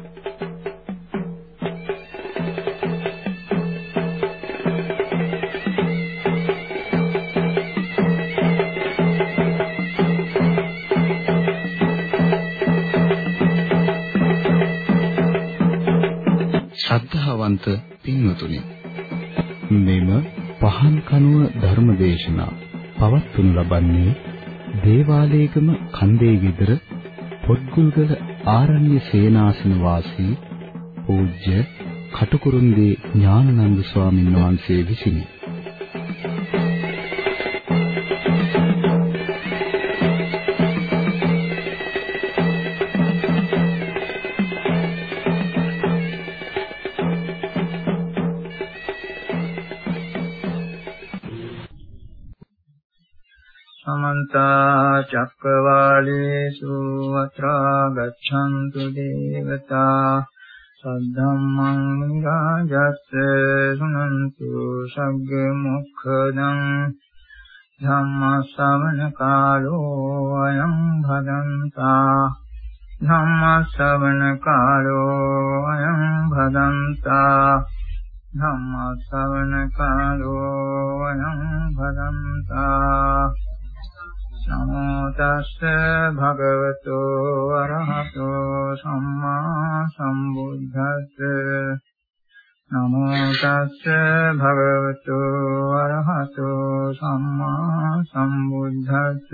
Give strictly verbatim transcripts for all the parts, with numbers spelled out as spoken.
ශ්‍රද්ධාවන්ත පින්වතුනි, මෙම පහන් කනුව ධර්මදේශනා පවත්වනු ලබන්නේ දේවාලයේගම කන්දේ විදර පොත්ගුල්ගල ආරණ්‍ය සේනාසන වාසී පූජ්‍ය කටුකුරුන්දී ඥානানন্দ ස්වාමීන් වහන්සේ විසිනි. චක්කවාලේසු අත්‍රා ගච්ඡන්තු දේවතා සද්ධම්මං නිරාජස්ස සුනන්තු සග්ග මොක්ඛදං ධම්ම ශ්‍රවණ කාලෝ අයං භදන්තා ධම්ම ශ්‍රවණ කාලෝ අයං භදන්තා ධම්ම ශ්‍රවණ කාලෝ අයං භදන්තා නමෝ තස්ස භගවතු අරහතෝ සම්මා සම්බුද්දස්ස නමෝ තස්ස භගවතු අරහතෝ සම්මා සම්බුද්දස්ස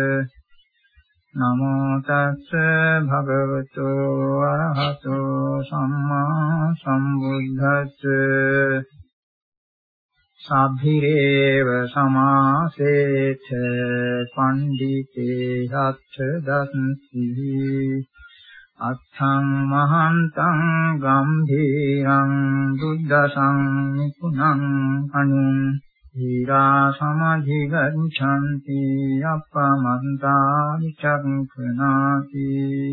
නමෝ තස්ස භගවතු අරහතෝ සම්මා සම්බුද්දස්ස සබ්බිරේව සමාසේත පණ්ඩිතේ හත්ථ දස්සී අත්තං මහන්තං ගම්භීරං දුද්දසං නිකුණං අනුං ඊරා සමධිගච්ඡanti අප්පමන්තා විචක්ඛනාති.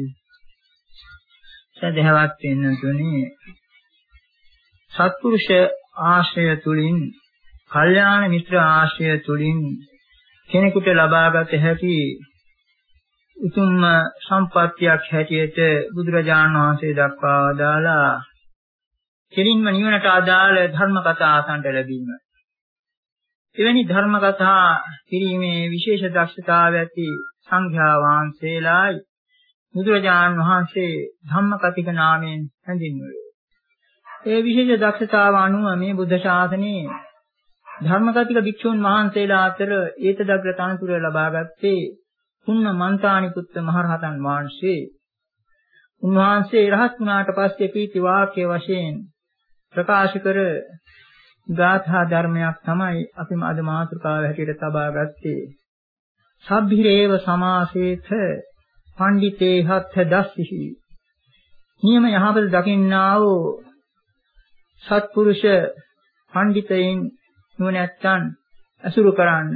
සදහවත් වෙනතුනි, සත්පුරුෂ ආශ්‍රය තුලින්, කල්යාණ මිත්‍ර ආශ්‍රය තුලින් කෙනෙකුට ලබාගත හැකි උතුම් සම්පත්තියක් හැටියට බුදුරජාණන් වහන්සේ දක්වා වදාලා කෙලින්ම නිවනට අදාළ ධර්ම කතා අසන්නට ලැබීම. එවැනි ධර්ම කතා කිරීමේ විශේෂ දක්ෂතාවය ඇති සංඝයා වහන්සේලායි බුදුරජාණන් වහන්සේ ධම්මකතික නාමයෙන් හැඳින්වුවේ. ඒ විශේෂ දක්ෂතාව අනුව මේ බුද්ධ ශාසනයේ ධර්මගතික භික්ෂුන් වහන්සේලා අතර ඒතදග්‍ර තනතුර ලබාගත්තේ පුන්න මන්තානි පුත්ත මහරහතන් වහන්සේ. උන්වහන්සේ රහත් වුණාට පස්සේ පීති වාක්‍ය වශයෙන් ප්‍රකාශ කර ගාථා ධර්මයක් තමයි අපි අද මාතෘකාව හැටියට තබා ගත්තේ. සබ්බිරේව සමාසේත පණ්ඩිතේ හත්ථ දස්සී. නියම යහපත දකින්නා වූ සත්පුරුෂ පඬිතයින් නුවණැත්තන් අසුරු කරන්න.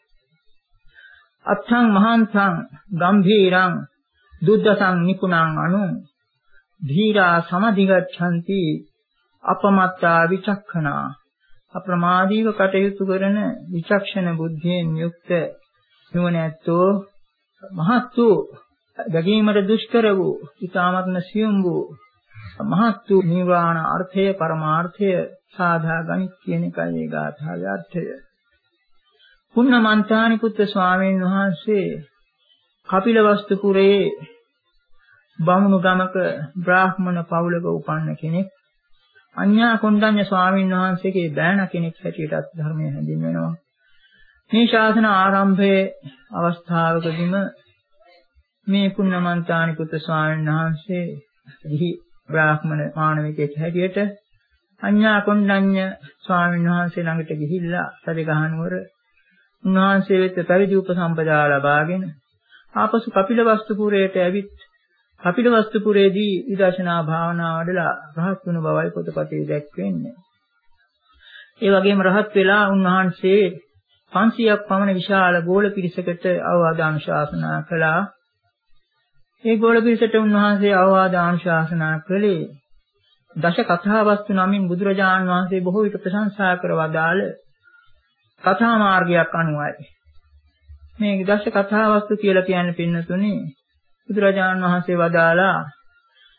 අත්තං මහන්තං ගම්භීරං දුද්දසං නිකුණං අනු ධීරා සමධිගච්ඡanti අපමත්තා විචක්ඛනා. අප්‍රමාදීව කටයුතු කරන විචක්ෂණ බුද්ධියෙන් යුක්ත නුවණැත්තෝ මහත් වූ දගීමට දුෂ්කර වූ ඊ타මත්ම සියුම් වූ මහත් වූ නිර්වාණ අර්ථය පරමාර්ථය සාධා ගනිත් කියන එකයි ඒ ගාථාවේ අර්ථය. පුන්නමන්තානි පුත්‍ර ස්වාමීන් වහන්සේ කපිලවස්තු පුරයේ බමුණු ගමක බ්‍රාහ්මණ පවුලක උපන්න කෙනෙක්. අඤ්ඤා කොණ්ඩඤ්ඤ ස්වාමීන් වහන්සේගේ බෑණ කෙනෙක් හැටියටත් ධර්මයේ හැඳින්වෙනවා. මේ ශාසන ආරම්භයේ අවස්ථාවකදීම මේ පුන්නමන්තානි පුත්‍ර ස්වාමීන් වහන්සේ දිහි බ්‍රාහ්මණ මානවිකයෙක් හැටියට අඤ්ඤා කොණ්ඩඤ්ඤ ස්වාමීන් වහන්සේ ළඟට ගිහිල්ලා සදගහනුවර උන්වහන්සේ වෙත පැවිදි උපසම්පදා ලබාගෙන ආපසු කපිලවස්තු පුරයට ඇවිත් කපිලවස්තු පුරයේදී විදර්ශනා භාවනා වඩලා රහත් වුණ බවයි පොතපතේ දැක්වෙන්නේ. ඒ වගේම රහත් වෙලා උන්වහන්සේ පන්සියයක් පමණ විශාල ගෝල පිරිසකට අවවාද අනුශාසනා කළා. ඒ ගෝල පිරිසට උන්වහන්සේ අවවාද අනුශාසනා කළේ දශ කථාවස්තු නමින් බුදුරජාණන් වහන්සේ බොහෝ විට ප්‍රශංසා කර වදාළ කථා මාර්ගයක් අනුවයි. මේ දශ කථාවස්තු කියලා කියන්නේ පින්නතුනේ බුදුරජාණන් වහන්සේ වදාලා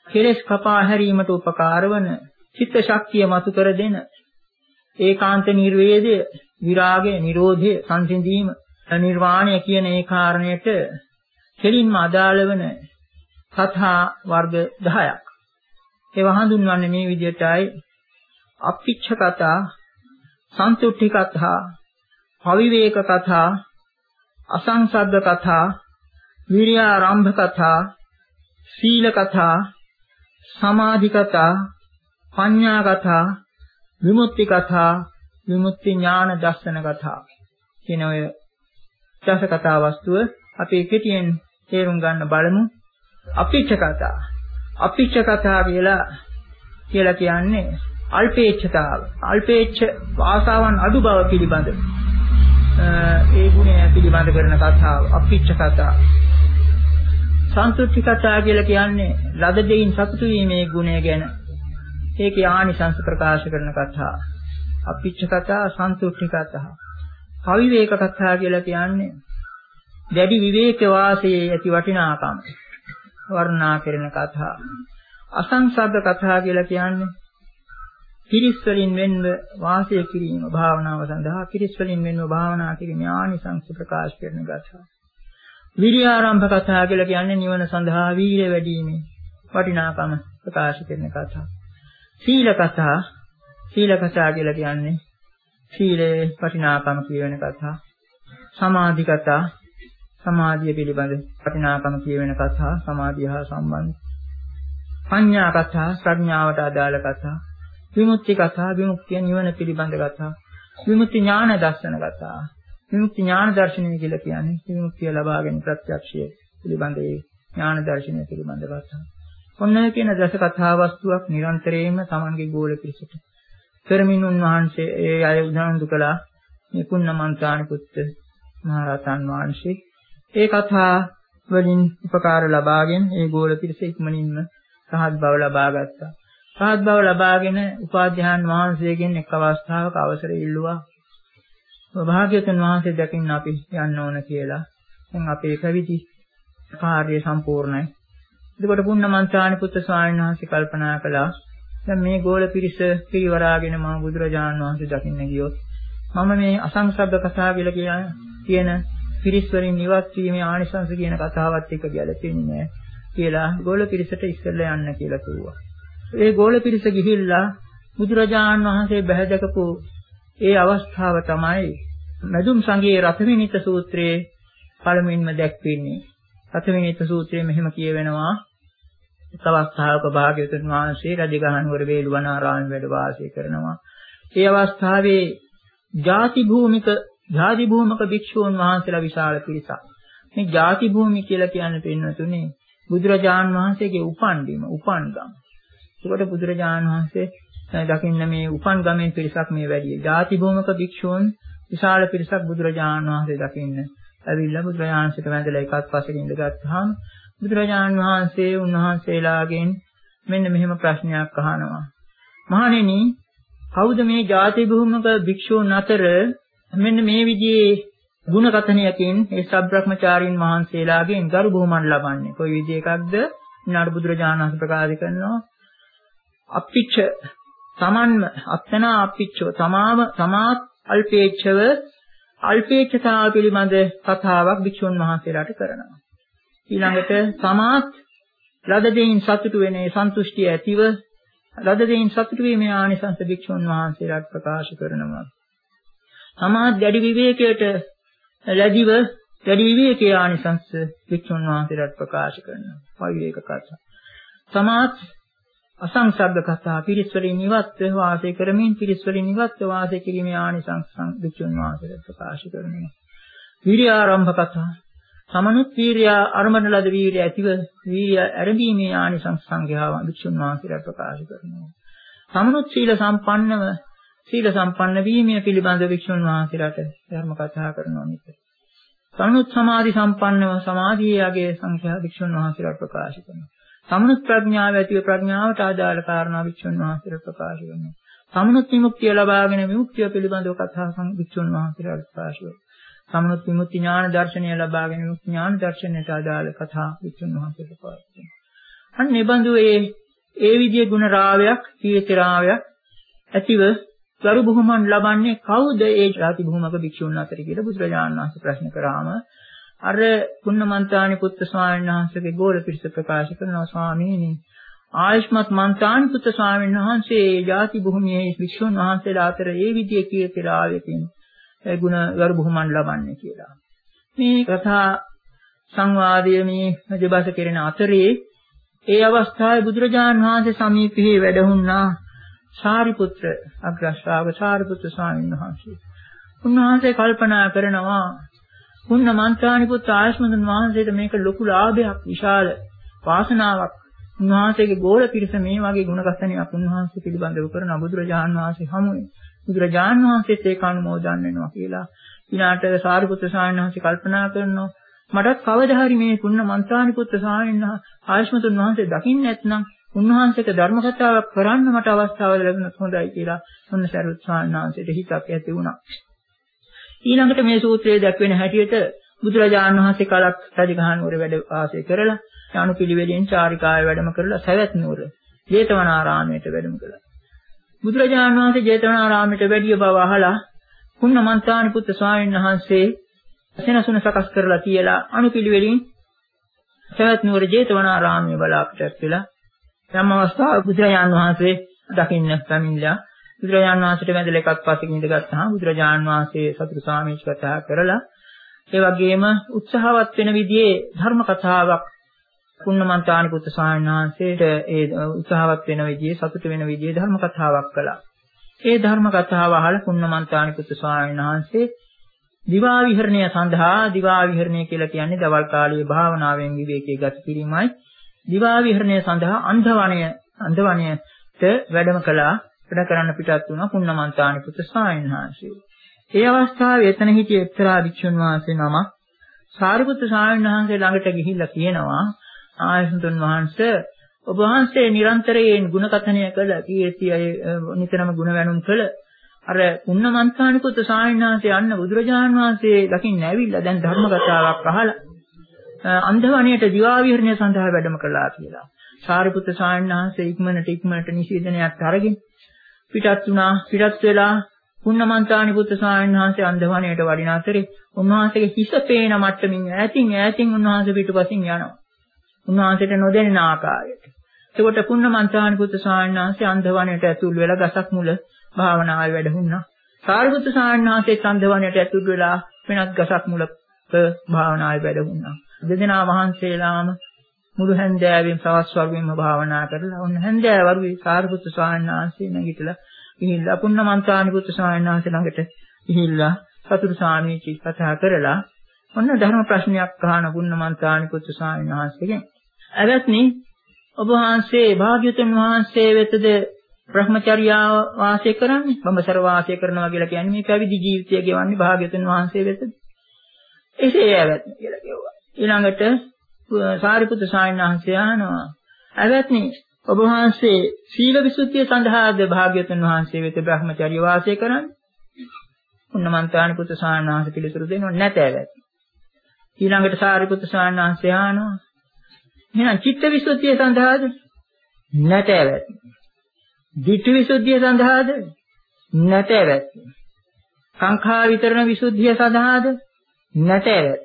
කෙලෙස් කපා හැරීමට උපකාර වන චිත්ත ශක්තිය මතු කර දෙන ඒකාන්ත නිර්වේදය, විරාගය, නිරෝධය, සංසිඳීම, නිර්වාණය කියන ඒ කාරණයට කෙලින්ම අදාළ වන කථා වර්ග දහයක්. ඒවා හඳුන්වන්නේ මේ විදිහටයි: අප්පිච්ඡ කතා, සන්තුට්ඨි කතා, පවිවේක කතා, අසංසග්ග කතා, විරියාරම්භ කතා, සීල කතා, සමාධි කතා, පඤ්ඤා කතා, විමුක්ති කතා, විමුක්ති ඥාන දර්ශන කතා කියන ඔය දස කතා වස්තුව අපි කෙටියෙන් තේරුම් ගන්න බලමු. අප්පිච්ඡ කතා. අප්පිච්ඡ කතා කියලා කියලා කියන්නේ අල්පේච්ඡතාව. අල්පේච්ඡ ආසාවන් අඩු බව පිළිබඳ ඒ ගුණය පිළිබඳ කරන කතාව අප්පිච්ඡ කතා. සන්තුෂ්ටි කතා කියලා කියන්නේ ලද දෙයින් සතුටු වීමේ ගුණය ගැන ඒකේ ආනිසංස ප්‍රකාශ කරන කතා. අප්පිච්ඡ කතා, සන්තුෂ්ටි කතා. පවිවේක කතා කියලා කියන්නේ දැඩි විවේක වාසයේ ඇති වටිනාකම වර්ණනා කරන කතා. අසංසග්ග කතා කියලා කියන්නේ පිරිස් වලින් වෙන්ව වාසය කිරීම භාවනාව සඳහා පිරිස් වලින් වෙන්ව භාවනා කිරීමේ ආනිසංස ප්‍රකාශ කරන කතා. විරියාරම්භ කතා කියලා කියන්නේ නිවන සඳහා වීර්ය වැඩිීමේ වටිනාකම ප්‍රකාශ කරන කතා. සීල කතා. සීල කතා කියලා කියන්නේ සීලේ වටිනාකම කියවෙන කතා. සමාධි කතා. සමාධිය පිළිබඳ වටිනාකම කියවෙන කතා. සමාධිය හා සම්බන්ධ. පඤ්ඤා කතා. ප්‍රඥාවට අදාළ කතා. විමුක්ති කතා. විමුක්තිය නිවන පිළිබඳ කතා. විමුක්ති ඥාන දර්ශන කතා. විමුක්ති ඥාන දර්ශනය කියලා කියන්නේ විමුක්තිය ලබා ගැනීම ප්‍රත්‍යක්ෂය පිළිබඳ ඒ ඥාන දර්ශනය පිළිබඳ කතා. ඔන්න කියන දස කතා වස්තුවක් නිරන්තරයෙන්ම Tamanගේ ගෝල පිළිසෙට කරමින් උන්වහන්සේ ඒ අය උදාහරණ දුකලා මේ පුන්නමන්තානි පුත්ත මහරහතන් වහන්සේ ඒ කතා වලින් උපකාර ලබාගෙන ඒ ගෝල පිළිසෙ ඉක්මනින්ම රහත් බව ලබා ගත්තා. රහත් බව ලබාගෙන උපාධ්‍යාන වහන්සේගෙන් එක් අවස්ථාවක අවසර ඉල්ලුවා. භාග්‍යවතුන් වහන්සේ දකින්න අපි යන්න ඕන කියලා. දැන් අපේ පැවිදි කාර්යය සම්පූර්ණයි. එතකොට පුන්නමන්තානි පුත්ත ස්වාමීන් වහන්සේ කල්පනා කළා දැන් මේ ගෝල පිරිස පිරිවරාගෙන මම බුදුරජාණන් වහන්සේ දකින්න ගියොත් මම මේ අසංසග්ග කතා කියලා කියන පිරිස් වලින් ඉවත් වීමේ ආනිසංස කියන කතාවත් එක්ක ගැලපෙන්නේ නැහැ කියලා ගෝල පිරිසට ඉස්සෙල්ලා යන්න කියලා කිව්වා. ඒ ගෝල පිරිස ගිහිල්ලා බුදුරජාණන් වහන්සේ බැහැදකපු ඒ අවස්ථාව තමයි මදුම් සංගයේ රතවිනිත සූත්‍රයේ පළමුවෙන්ම දැක්වෙන්නේ. රතවිනිත සූත්‍රයේ මෙහෙම කියවෙනවා: එක් අවස්ථාවක භාග්‍යවතුන් වහන්සේ රජගහනුවර වේළුවනාරාමයේ වැඩ වාසය කරනවා. ඒ අවස්ථාවේ ಜಾති භූමික ಜಾති භූමක භික්ෂූන් වහන්සේලා විශාල පිරිසක්. මේ ಜಾති භූමි කියලා කියන්නේ පින්නතුනේ බුදුරජාණන් වහන්සේගේ උපන්දිම උපන්ගම. ඒකට බුදුරජාණන් වහන්සේ දකින්න මේ උපන් ගමෙන් පිරිසක් මේ වැඩි. ಜಾති භූමක භික්ෂූන් විශාල පිරිසක් බුදුරජාණන් වහන්සේ දකින්න ඇවිල්ලා බුදුරජාණන් වහන්සේට වැඳලා එකත් පස්සේ ඉඳගත්තාම බුදුරජාණන් වහන්සේ උන්වහන්සේලාගෙන් මෙන්න මෙහෙම ප්‍රශ්නයක් අහනවා. මහණෙනි, කවුද මේ ಜಾති භූමක භික්ෂූන් අතර මෙන්න මේ විදිහේ ගුණ කතනයකින් ඒ සබ්‍රහ්මචාරීන් වහන්සේලාගෙන් ගරු බුහුමන් ලබන්නේ? කොයි විදිහ එකක්ද? ඊනාට බුදුරජාණන් වහන්සේ ප්‍රකාශ කරනවා අප්පිච්ඡ තමන්ම අත්තනා අප්පිච්ඡෝ තමාම තමාත් අල්පේච්ඡව අල්පේච්ඡතාව පිළිබඳ කතාවක් භික්ෂුන් වහන්සේලාට කරනවා. ඊළඟට සමාත් ලද දෙයින් සතුටු වෙන්නේ සන්තුෂ්ටිය ඇතිව ලද දෙයින් සතුටු වීමේ ආනිසංස භික්ෂුන් වහන්සේලාට ප්‍රකාශ කරනවා. සමාත් දැඩි විවේකයට ලැබිව දැඩි විවේකයේ ආනිසංස භික්ෂුන් වහන්සේලාට ප්‍රකාශ කරනවා. පවිවේක කතා. සමාත් අසංසග්ග කතා පිරිස් වලින් ඉවත්ව වාසය කරමින් පිරිස් වලින් ඉවත්ව වාසය කිරීමේ ආනිසංස භික්ෂුන් වහන්සේලාට ප්‍රකාශ කරනවා. විරියාරම්භ කතා සමනුත් වීර්ය අරමණ ලද වීර්ය ඇතිව වීර්ය ආරම්භීමේ ආනිසංස සංඝයාව භික්ෂුන් වහන්සේලාට ප්‍රකාශ කරනවා. සමනුත් සීල සම්පන්නව සීල සම්පන්න වීමේ පිළිබඳ භික්ෂුන් වහන්සේලාට ධර්ම කතා කරනවා නිතර. සමනුත් සමාධි සම්පන්නව සමාධියේ යගේ සංඝයා භික්ෂුන් වහන්සේලාට ප්‍රකාශ කරනවා. සමනුත් ප්‍රඥාව ඇතිව ප්‍රඥාවට ආදාළ කාරණා භික්ෂුන් වහන්සේලාට ප්‍රකාශ කරනවා. සමනුත් විමුක්තිය ලබාගෙන විමුක්තිය පිළිබඳව කතා භික්ෂුන් වහන්සේලාට ප්‍රකාශ කරනවා. සමනුත් විමුක්ති ඥාන දර්ශනය ලබාගෙන විමුක්ති ඥාන දර්ශනයට අදාළ කතා භික්ෂුන් වහන්සේලාට ප්‍රකාශ කරනවා. අන්න ඒ බඳු ඒ ඒ විදිහේ ගුණ රාවයක්, කීර්ති රාවයක් ඇතිව ගරු බුහුමන් ලබන්නේ කවුද ඒ ජාති බුහුමක භික්ෂුන් අතර කියලා බුදුරජාණන් වහන්සේ ප්‍රශ්න කරාම අර පුන්නමන්තානි පුත්ත ස්වාමීන් වහන්සේගේ ගෝල පිරිස ප්‍රකාශ කරනවා ස්වාමීනි ආයුෂ්මත් මන්තානි පුත්ත ස්වාමීන් වහන්සේ ජාති බුහුමේ භික්ෂුන් වහන්සේලා අතර ඒ විදිහේ කීර්ති රාවයකින් ඒ ගුණ ගරු බුහුමන් ලබන්නේ කියලා. මේ කතා සංවාදයේ මේ දෙබස කෙරෙන අතරේ ඒ අවස්ථාවේ බුදුරජාණන් වහන්සේ සමීපෙහි වැඩහුණා සාරිපුත්‍ර අග්‍රශ්‍රාවක සාරිපුත්‍ර ස්වාමීන් වහන්සේ. උන්වහන්සේ කල්පනා කරනවා පුන්නමන්තානි පුත්‍ර ආයුෂ්මන්තන් වහන්සේට මේක ලොකු ලාභයක්, විශාල වාසනාවක්. උන්වහන්සේගේ ගෝල පිරිස මේ වගේ ගුණ කථනයක් උන්වහන්සේ පිළිබඳව කරන බුදුරජාණන් වහන්සේ හමුවේ. බුදුරජාණන් වහන්සේත් ඒක අනුමෝදන් වෙනවා කියලා. ඊළාට සාරිපුත්‍ර ස්වාමීන් වහන්සේ කල්පනා කරනවා මටත් කවදා හරි මේ පුන්නමන්තානි පුත්‍ර ස්වාමීන් වහන්සේ ආයුෂ්මන්තන් වහන්සේ දකින්න නැත්නම් උන්වහන්සේට ධර්ම කතාවක් කරන්න මට අවස්ථාව ලැබුණොත් හොඳයි කියලා මොන්න සරුවත් ස්වාමීන් වහන්සේට හිතක් ඇති වුණා. ඊළඟට මේ සූත්‍රයේ දැක්වෙන හැටියට බුදුරජාණන් වහන්සේ කලක් රජගහ නුවර වැඩ වාසය කරලා අනුපිළිවෙලින් චාරිකාවේ වැඩම කරලා සවැත් නුවර ජේතවනාරාමයට වැඩම කළා. බුදුරජාණන් වහන්සේ ජේතවනාරාමයට වැඩිය බව අහලා පුන්නමන්තානි පුත්‍ර ස්වාමීන් වහන්සේ සෙනසුන සකස් කරලා තියලා අනුපිළිවෙලින් සවැත් නුවර ජේතවනාරාමයේ බලාපොරොත්තු වෙලා ධම්ම අවස්ථාව බුදුරජාණන් වහන්සේ දකින්න පැමිණිලා බුදුරජාණන් වහන්සේට වැඳලා එකක් පස්සකින් ඉඳගත්තාම බුදුරජාණන් වහන්සේ සතුටු සාමීච කතා කරලා ඒ වගේම උත්සාහවත් වෙන විදිහේ ධර්ම කතාවක් පුන්නමන්තානි පුත්‍ර ස්වාමීන් වහන්සේට ඒ උත්සාහවත් වෙන විදිහේ සතුට වෙන විදිහේ ධර්ම කතාවක් කළා. ඒ ධර්ම කතාව අහලා පුන්නමන්තානි පුත්‍ර ස්වාමීන් වහන්සේ දිවා විහරණය සඳහා දිවා විහරණය කියලා කියන්නේ දවල් කාලයේ භාවනාවෙන් විවේකයේ ගත කිරීමයි. දිවා විහරණය සඳහා අන්ධවණය අන්ධවණයට වැඩම කළා. වැඩ කරන්න පිටත් වුණා පුන්නමන්තානි පුත්‍ර ස්වාමීන් වහන්සේ. ඒ අවස්ථාවේ එතන හිටිය එක්තරා භික්ෂුන් වහන්සේ නමක් සාරිපුත්‍ර ස්වාමීන් වහන්සේ ළඟට ගිහිල්ලා කියනවා ආයසුතුන් වහන්සේ ඔබ වහන්සේ නිරන්තරයෙන් ගුණ කථනය කළ කීර්තිය නිතරම ගුණ වැණුම් කළ අර පුන්නමන්තානි පුත්‍ර ස්වාමීන් වහන්සේ යන්න බුදුරජාණන් වහන්සේ දකින්න ඇවිල්ලා දැන් ධර්ම කතාවක් අහලා අන්ධවණයට දිවා විහරණය සඳහා වැඩම කළා කියලා. සාරිපුත්‍ර ස්වාමීන් වහන්සේ ඉක්මනට ඉක්මනට නිසීදනයක් අරගෙන පිටත් වුණා. පිටත් වෙලා පුන්නමන්තානි පුත්‍ර ස්වාමීන් වහන්සේ අන්ධවණයට වඩින අතරේ උන්වහන්සේගේ හිස පේන මට්ටමින් ඈතින් ඈතින් උන්වහන්සේ පිටුපසින් යනවා. උන්වහන්සේට නොදැනෙන ආකාරයට. එතකොට පුන්නමන්තානි පුත්‍ර ස්වාමීන් වහන්සේ අන්ධවණයට ඇතුල් වෙලා ගසක් මුල භාවනාවේ වැඩහුණා. සාරිපුත්‍ර ස්වාමීන් වහන්සේ අන්ධවණයට ඇතුල් වෙලා වෙනත් ගසක් මුලක භාවනාවේ වැඩහුණා. දෙදෙනා වහන්සේලාම මුළු හැන්දෑවෙම සවස් වරුවෙම භාවනා කරලා ඔන්න හැන්දෑව වරුවේ සාරිපුත්‍ර ස්වාමීන් වහන්සේ නැගිටලා ගිහිල්ලා පුන්නමන්තානි පුත්‍ර ස්වාමීන් වහන්සේ ළඟට ගිහිල්ලා සතුටු සාමීචි කතා කරලා ඔන්න ධර්ම ප්‍රශ්නයක් අහන පුන්නමන්තානි පුත්‍ර ස්වාමීන් වහන්සේගෙන් අවත්නි ඔබ වහන්සේ භාග්‍යවතුන් වහන්සේ වෙතද බ්‍රහ්මචර්යාව වාසය කරන්නේ බඹසර වාසය කරනවා කියලා කියන්නේ මේ පැවිදි ජීවිතය ගෙවන්නේ භාග්‍යවතුන් වහන්සේ වෙතද එසේ අවත්නි කියලා කිව්වා. ඊළඟට සාරිපුත්‍ර ස්වාමීන් වහන්සේ අහනවා අවත්නි ඔබ වහන්සේ සීල විසුද්ධිය සඳහාද භාග්‍යවතුන් වහන්සේ වෙත බ්‍රහ්මචර්ය වාසය කරන්නේ? පුන්නමන්තානි පුත්‍ර ස්වාමීන් වහන්සේ පිළිතුරු දෙනවා නැත අවත්නි. ඊළඟට සාරිපුත්‍ර ස්වාමීන් වහන්සේ අහනවා එහෙනම් චිත්ත විසුද්ධිය සඳහාද? නැත අවත්නි. ධිට්ඨි විසුද්ධිය සඳහාද? නැත අවත්නි. සංඛා විතරණ විසුද්ධිය සඳහාද? නැත අවත්නි.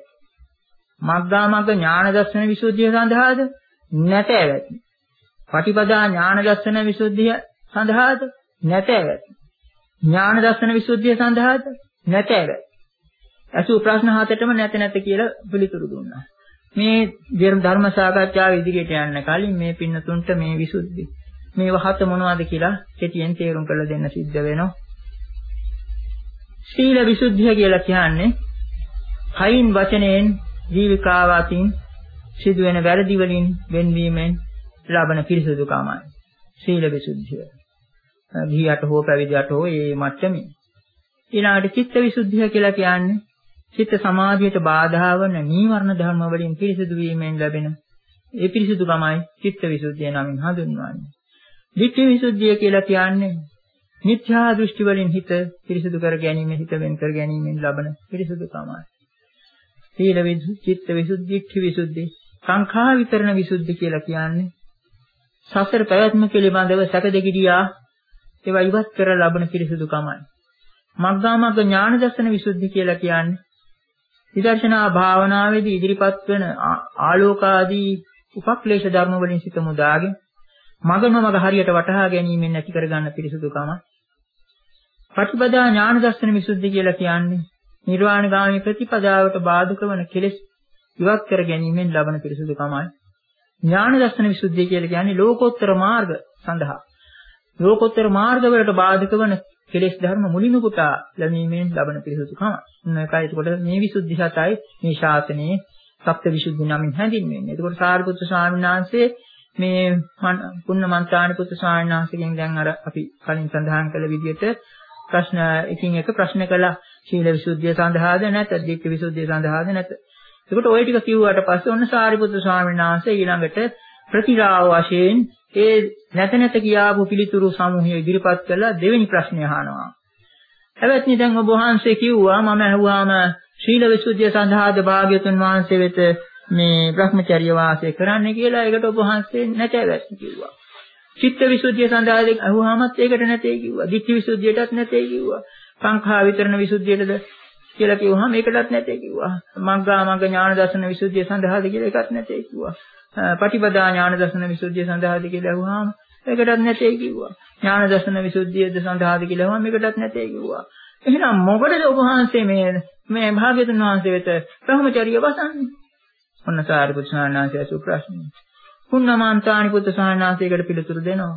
මග්ගා මග්ග ඥාන දර්ශන විසුද්ධිය සඳහාද? නැත අවත්නි. පටිපදා ඥාන දර්ශන විසුද්ධිය සඳහාද? නැත අවත්නි. ඥාන දර්ශන විසුද්ධිය සඳහාද? නැත අවත්නි. අසු ප්‍රශ්න හතටම නැත නැත කියලා පිළිතුරු දුන්නා. මේ ධර්ම සාකච්ඡාව ඉදිරියට යන්න කලින් මේ පින්නතුන්ට මේ විසුද්ධි මේ වහත මොනවද කියලා කෙටියෙන් තේරුම් කරලා දෙන්න සිද්ධ වෙනවා. සීල විසුද්ධිය කියලා කියන්නේ කයින් වචනයෙන් ජීවිකාව අතින් සිදුවෙන වැරදි වලින් වෙන්වීමෙන් ලබන පිරිසුදුකමයි සීල විසුද්ධිය. ගිහියට හෝ පැවිදියට හෝ මේ මට්ටමේ. ඊළඟට චිත්ත විසුද්ධිය කියලා කියන්නේ චිත්ත සමාධියට බාධා වන නීවරණ ධර්ම වලින් පිරිසුදු වීමෙන් ලැබෙන ඒ පිරිසුදුකමයි චිත්ත විසුද්ධිය නමින් හඳුන්වන්නේ. ධිට්ඨි විසුද්ධිය කියලා කියන්නේ මිත්‍යා දෘෂ්ටි වලින් හිත පිරිසුදු කර ගැනීම, හිත වෙන් කර ගැනීමෙන් ලබන පිරිසුදුකමයි. සීල විසුද්ධි, චිත්ත විසුද්ධි, ධිට්ඨි විසුද්ධි, සංඛා විතරණ විසුද්ධි කියලා කියන්නේ සසර පැවැත්ම පිළිබඳව සැකදෙගිඩියා ඒවා ඉවත් කර ලබන පිරිසුදුකමයි. මග්ගා මග්ග ඥාන දර්ශන විසුද්ධි කියලා කියන්නේ විදර්ශනා භාවනාවේදී ඉදිරිපත් වෙන ආලෝකාදී උපක්ලේශ ධර්ම වලින් සිත මුදාගෙන මගම මග හරියට වටහා ගැනීමෙන් නැති කරගන්න පිරිසුදුකම. ප්‍රතිපදා ඥාන දර්ශන විසුද්ධි කියලා කියන්නේ නිර්වාණගාමී ප්‍රතිපදාවට බාධක වන කෙලෙස් ඉවත් කර ගැනීමෙන් ලබන පිරිසුදුකමයි. ඥාන දර්ශන විසුද්ධිය කියලා කියන්නේ ලෝකෝත්තර මාර්ග සඳහා ලෝකෝත්තර මාර්ග වලට බාධක වන කෙලෙස් ධර්ම මුලින්ම පුටා ලැබීමෙන් ලබන පිරිසුදුකම. මේකයි ඒකට මේ විසුද්ධි සතයි මේ ශාසනයේ සප්ත විසුද්ධි නමින් හැඳින්වෙන්නේ. ඒකට සාරිපුත්‍ර ස්වාමීන් වහන්සේ මේ පුන්න මන්තානිපුත්‍ර ස්වාමීන් වහන්සේගෙන් දැන් අර අපි කලින් සඳහන් කළ විදිහට ප්‍රශ්න එකින් එක ප්‍රශ්න කළා. සීල විසුද්ධිය සඳහාද නැත, ධිට්ඨි විසුද්ධිය සඳහාද නැත. ඒකට ওই ටික කිව්වට පස්සේ ඔන්න සාරිපුත්‍ර ස්වාමීන් වහන්සේ ඊළඟට ප්‍රතිරාව වශයෙන් ඒ නැත නැත කියාපු පිළිතුරු සමූහය ඉදිරිපත් කළා දෙවෙනි ප්‍රශ්නය අහනවා. එවත්නි දැන් ඔබ වහන්සේ කිව්වා මම අහුවාම ශීල විසුද්ධිය සඳහාද භාග්‍යතුන් වහන්සේ වෙත මේ Brahmacharya වාසය කරන්න කියලා. ඒකට ඔබ වහන්සේ නැතවත් කිව්වා. චිත්ත විසුද්ධිය සඳහාද අහුවාමත් ඒකට නැතේ කිව්වා. ditthi විසුද්ධියටත් නැතේ කිව්වා. සංඛා විතරණ විසුද්ධියටද කියලා කිව්වහම ඒකටත් නැතේ කිව්වා. මග්ගා මග්ග ඥාන දර්ශන විසුද්ධිය සඳහාද කියලා ඒකත් නැතේ කිව්වා. පටිපදා ඥාන දර්ශන විසුද්ධිය සඳහාද කියලා අහුවාම ඒකටත් නැතේ කිව්වා. ඥාන දර්ශන විසුද්ධියද සඳහාද කියලා අහුවාම ඒකටත් නැතේ කිව්වා. එහෙනම් මොකටද ඔබ වහන්සේ මේ මේ භාග්‍යතුන් වහන්සේ වෙත Brahmacharya වසන්නේ? ඔන්න සාරිපුත්‍ර ස්වාමීන් වහන්සේ අසු ප්‍රශ්නේ. පුන්නමාන්තානි පුත්‍ර ස්වාමීන් වහන්සේකට පිළිතුරු දෙනවා.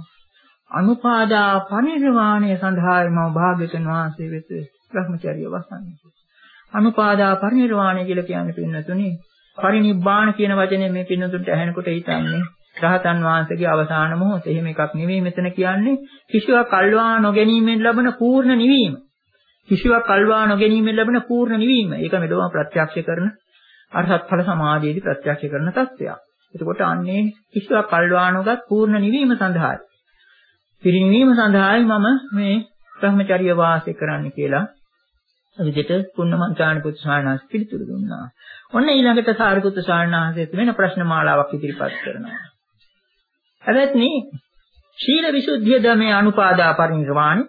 අනුපාදා පරිනිර්වාණය සඳහායි මම භාග්‍යතුන් වහන්සේ වෙත Brahmacharya වසන්නේ. අනුපාදා පරිනිර්වාණය කියලා කියන්නේ පින්නතුනේ පරිනිබ්බාණ කියන වචනේ මේ පින්නතුන්ට ඇහෙනකොට හිතන්නේ රහතන් වහන්සේගේ අවසාන මොහොත. එහෙම එකක් නෙවෙයි මෙතන කියන්නේ කිසිවක් අල්වා නොගැනීමෙන් ලැබෙන පූර්ණ නිවීම. කිසිවක් අල්වා නොගැනීමෙන් ලැබෙන පූර්ණ නිවීම. ඒක මෙලොව ප්‍රත්‍යක්ෂ කරන අරහත් ඵල සමාධියේදී ප්‍රත්‍යක්ෂ කරන තත්ත්වයක්. එතකොට අන්නේ කිසිවක් අල්වා නොගත් පූර්ණ නිවීම සඳහායි පිරිනිවීම සඳහායි මම මේ Brahmacharya වාසය කරන්න කියලා විදිහට පුන්නමන්තානි පුත්‍ර ස්වාමීන් වහන්සේ පිළිතුරු දුන්නා. ඔන්න ඊළඟට සාරිපුත්‍ර ස්වාමීන් වහන්සේ වෙන ප්‍රශ්න මාලාවක් ඉදිරිපත් කරනවා. එවත්නි ශීල විසුද්ධිය ධමේ අනුපාදා පරිනිර්වාණය